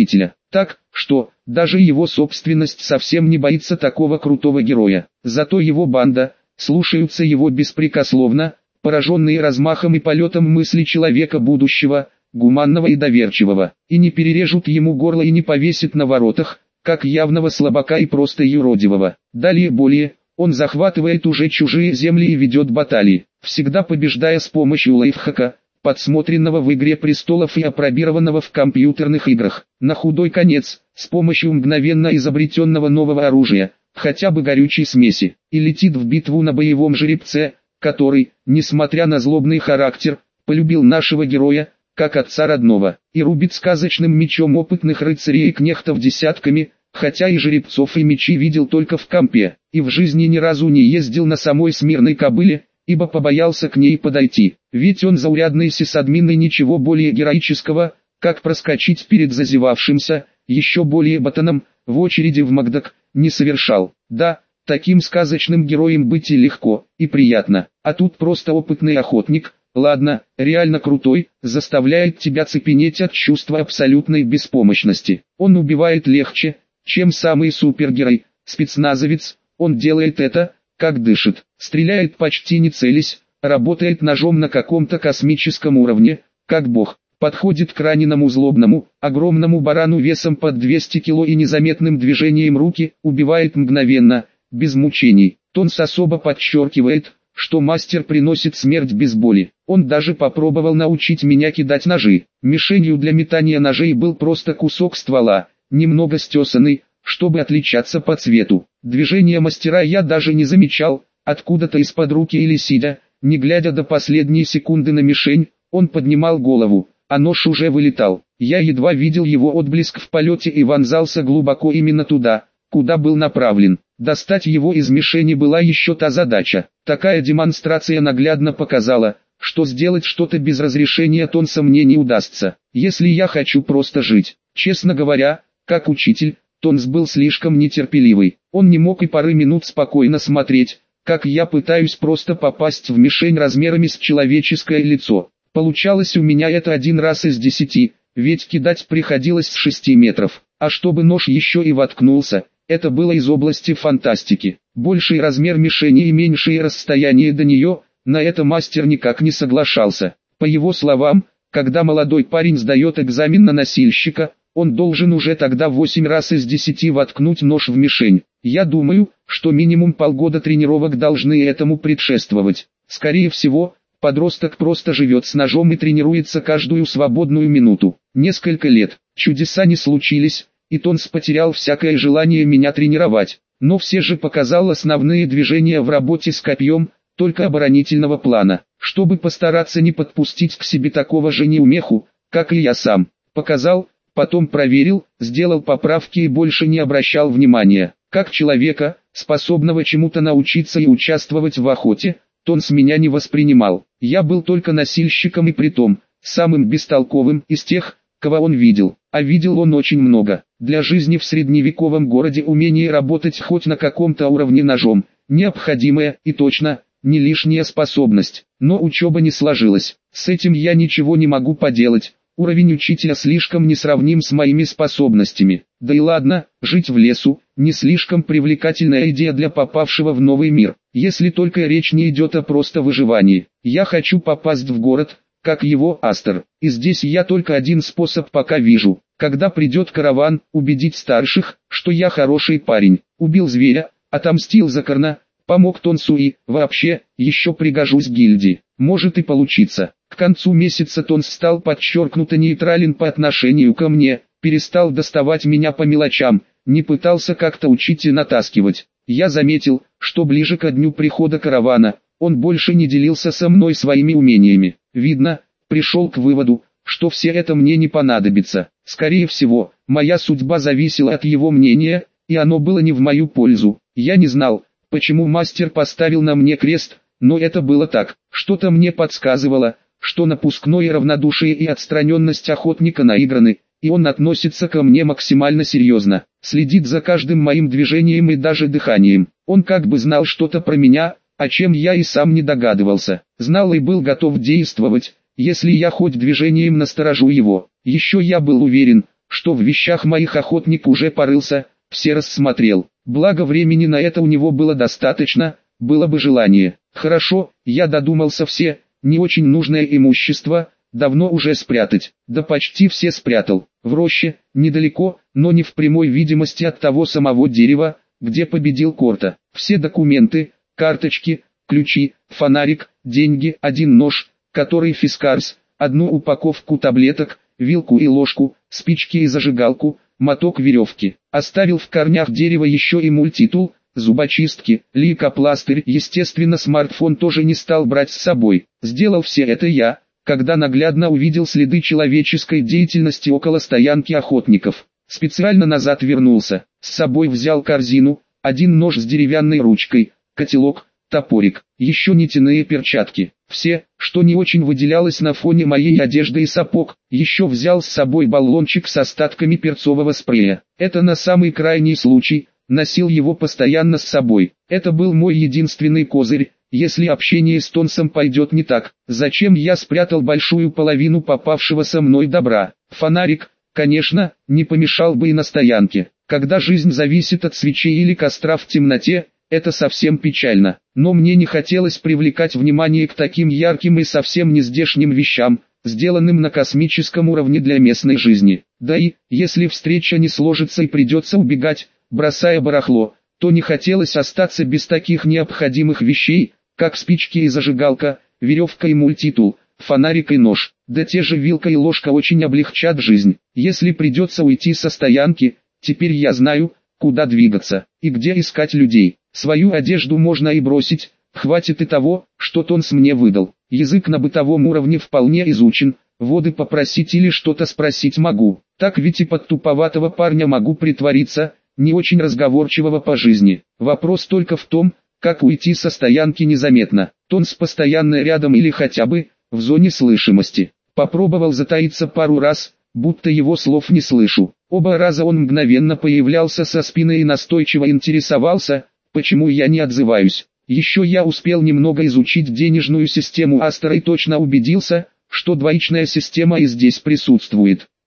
Так, что, даже его собственность совсем не боится такого крутого героя. Зато его банда, слушаются его беспрекословно, пораженные размахом и полетом мысли человека будущего, гуманного и доверчивого, и не перережут ему горло и не повесят на воротах, как явного слабака и просто юродивого. Далее более, он захватывает уже чужие земли и ведет баталии, всегда побеждая с помощью лайфхака, подсмотренного в «Игре престолов» и опробированного в компьютерных играх. На худой конец, с помощью мгновенно изобретенного нового оружия, хотя бы горючей смеси, и летит в битву на боевом жеребце, который, несмотря на злобный характер, полюбил нашего героя, как отца родного, и рубит сказочным мечом опытных рыцарей и кнехтов десятками, хотя и жеребцов и мечи видел только в компе, и в жизни ни разу не ездил на самой смирной кобыле, ибо побоялся к ней подойти, ведь он заурядный сисадмин и ничего более героического, как проскочить перед зазевавшимся, еще более ботаном, в очереди в Макдак, не совершал. Да, таким сказочным героем быть и легко, и приятно, а тут просто опытный охотник, ладно, реально крутой, заставляет тебя цепенеть от чувства абсолютной беспомощности. Он убивает легче, чем самый супергерой, спецназовец, он делает это, как дышит, стреляет почти не целясь, работает ножом на каком-то космическом уровне, как бог, подходит к раненому злобному, огромному барану весом под двести кило и незаметным движением руки, убивает мгновенно, без мучений. Тонс особо подчеркивает, что мастер приносит смерть без боли. Он даже попробовал научить меня кидать ножи. Мишенью для метания ножей был просто кусок ствола, немного стесанный, чтобы отличаться по цвету. Движения мастера я даже не замечал, откуда-то из-под руки или сидя, не глядя до последней секунды на мишень, он поднимал голову, а нож уже вылетал. Я едва видел его отблеск в полете и вонзался глубоко именно туда, куда был направлен. Достать его из мишени была еще та задача. Такая демонстрация наглядно показала, что сделать что-то без разрешения Тонса мне не удастся, если я хочу просто жить. Честно говоря, как учитель, Тонс был слишком нетерпеливый. Он не мог и пары минут спокойно смотреть, как я пытаюсь просто попасть в мишень размерами с человеческое лицо. Получалось у меня это один раз из десяти, ведь кидать приходилось с шести метров. А чтобы нож еще и воткнулся, это было из области фантастики. Больший размер мишени и меньшее расстояние до нее, на это мастер никак не соглашался. По его словам, когда молодой парень сдает экзамен на носильщика, он должен уже тогда восемь раз из десяти воткнуть нож в мишень. Я думаю, что минимум полгода тренировок должны этому предшествовать. Скорее всего, подросток просто живет с ножом и тренируется каждую свободную минуту. Несколько лет, чудеса не случились, и Тонс потерял всякое желание меня тренировать. Но все же показал основные движения в работе с копьем, только оборонительного плана, чтобы постараться не подпустить к себе такого же неумеху, как и я сам. Показал, потом проверил, сделал поправки и больше не обращал внимания. Как человека, способного чему-то научиться и участвовать в охоте, Тонс меня не воспринимал. Я был только носильщиком и притом, самым бестолковым из тех, кого он видел. А видел он очень много. Для жизни в средневековом городе умение работать хоть на каком-то уровне ножом, необходимая и точно, не лишняя способность. Но учеба не сложилась. С этим я ничего не могу поделать. Уровень учителя слишком несравним с моими способностями. Да и ладно, жить в лесу – не слишком привлекательная идея для попавшего в новый мир. Если только речь не идет о просто выживании. Я хочу попасть в город, как его Астер. И здесь я только один способ пока вижу. Когда придет караван, убедить старших, что я хороший парень. Убил зверя, отомстил за Карна, помог Тонсу и, вообще, еще пригожусь гильдии. Может и получиться. К концу месяца Тонс стал подчеркнуто нейтрален по отношению ко мне, перестал доставать меня по мелочам, не пытался как-то учить и натаскивать. Я заметил, что ближе ко дню прихода каравана, он больше не делился со мной своими умениями. Видно, пришел к выводу, что все это мне не понадобится. Скорее всего, моя судьба зависела от его мнения, и оно было не в мою пользу. Я не знал, почему мастер поставил на мне крест, но это было так. Что-то мне подсказывало, что напускное равнодушие и отстраненность охотника наиграны, и он относится ко мне максимально серьезно, следит за каждым моим движением и даже дыханием. Он как бы знал что-то про меня, о чем я и сам не догадывался. Знал и был готов действовать, если я хоть движением насторожу его. Еще я был уверен, что в вещах моих охотник уже порылся, все рассмотрел. Благо времени на это у него было достаточно, было бы желание. Хорошо, я додумался все, не очень нужное имущество, давно уже спрятать. Да почти все спрятал. В роще, недалеко, но не в прямой видимости от того самого дерева, где победил Корта. Все документы, карточки, ключи, фонарик, деньги, один нож, который Фискарс, одну упаковку таблеток, вилку и ложку, спички и зажигалку, моток веревки. Оставил в корнях дерева еще и мультитул, зубочистки, лейкопластырь. Естественно, смартфон тоже не стал брать с собой. Сделал все это я, когда наглядно увидел следы человеческой деятельности около стоянки охотников. Специально назад вернулся, с собой взял корзину, один нож с деревянной ручкой, котелок, топорик, еще нитяные перчатки. Все, что не очень выделялось на фоне моей одежды и сапог. Еще взял с собой баллончик с остатками перцового спрея. Это на самый крайний случай, носил его постоянно с собой. Это был мой единственный козырь, если общение с Тонсом пойдет не так. Зачем я спрятал большую половину попавшего со мной добра? Фонарик, конечно, не помешал бы и на стоянке. Когда жизнь зависит от свечей или костра в темноте, это совсем печально. Но мне не хотелось привлекать внимание к таким ярким и совсем нездешним вещам, сделанным на космическом уровне для местной жизни. Да и, если встреча не сложится и придется убегать, бросая барахло, то не хотелось остаться без таких необходимых вещей, как спички и зажигалка, веревка и мультитул, фонарик и нож. Да те же вилка и ложка очень облегчат жизнь. Если придется уйти со стоянки, теперь я знаю, куда двигаться и где искать людей. Свою одежду можно и бросить, хватит и того, что Тонс мне выдал. Язык на бытовом уровне вполне изучен, воды попросить или что-то спросить могу. Так ведь и под туповатого парня могу притвориться, не очень разговорчивого по жизни. Вопрос только в том, как уйти со стоянки незаметно. Тонс постоянно рядом или хотя бы в зоне слышимости. Попробовал затаиться пару раз, будто его слов не слышу. Оба раза он мгновенно появлялся со спины и настойчиво интересовался, почему я не отзываюсь. Еще я успел немного изучить денежную систему Астера и точно убедился, что двоичная система и здесь присутствует.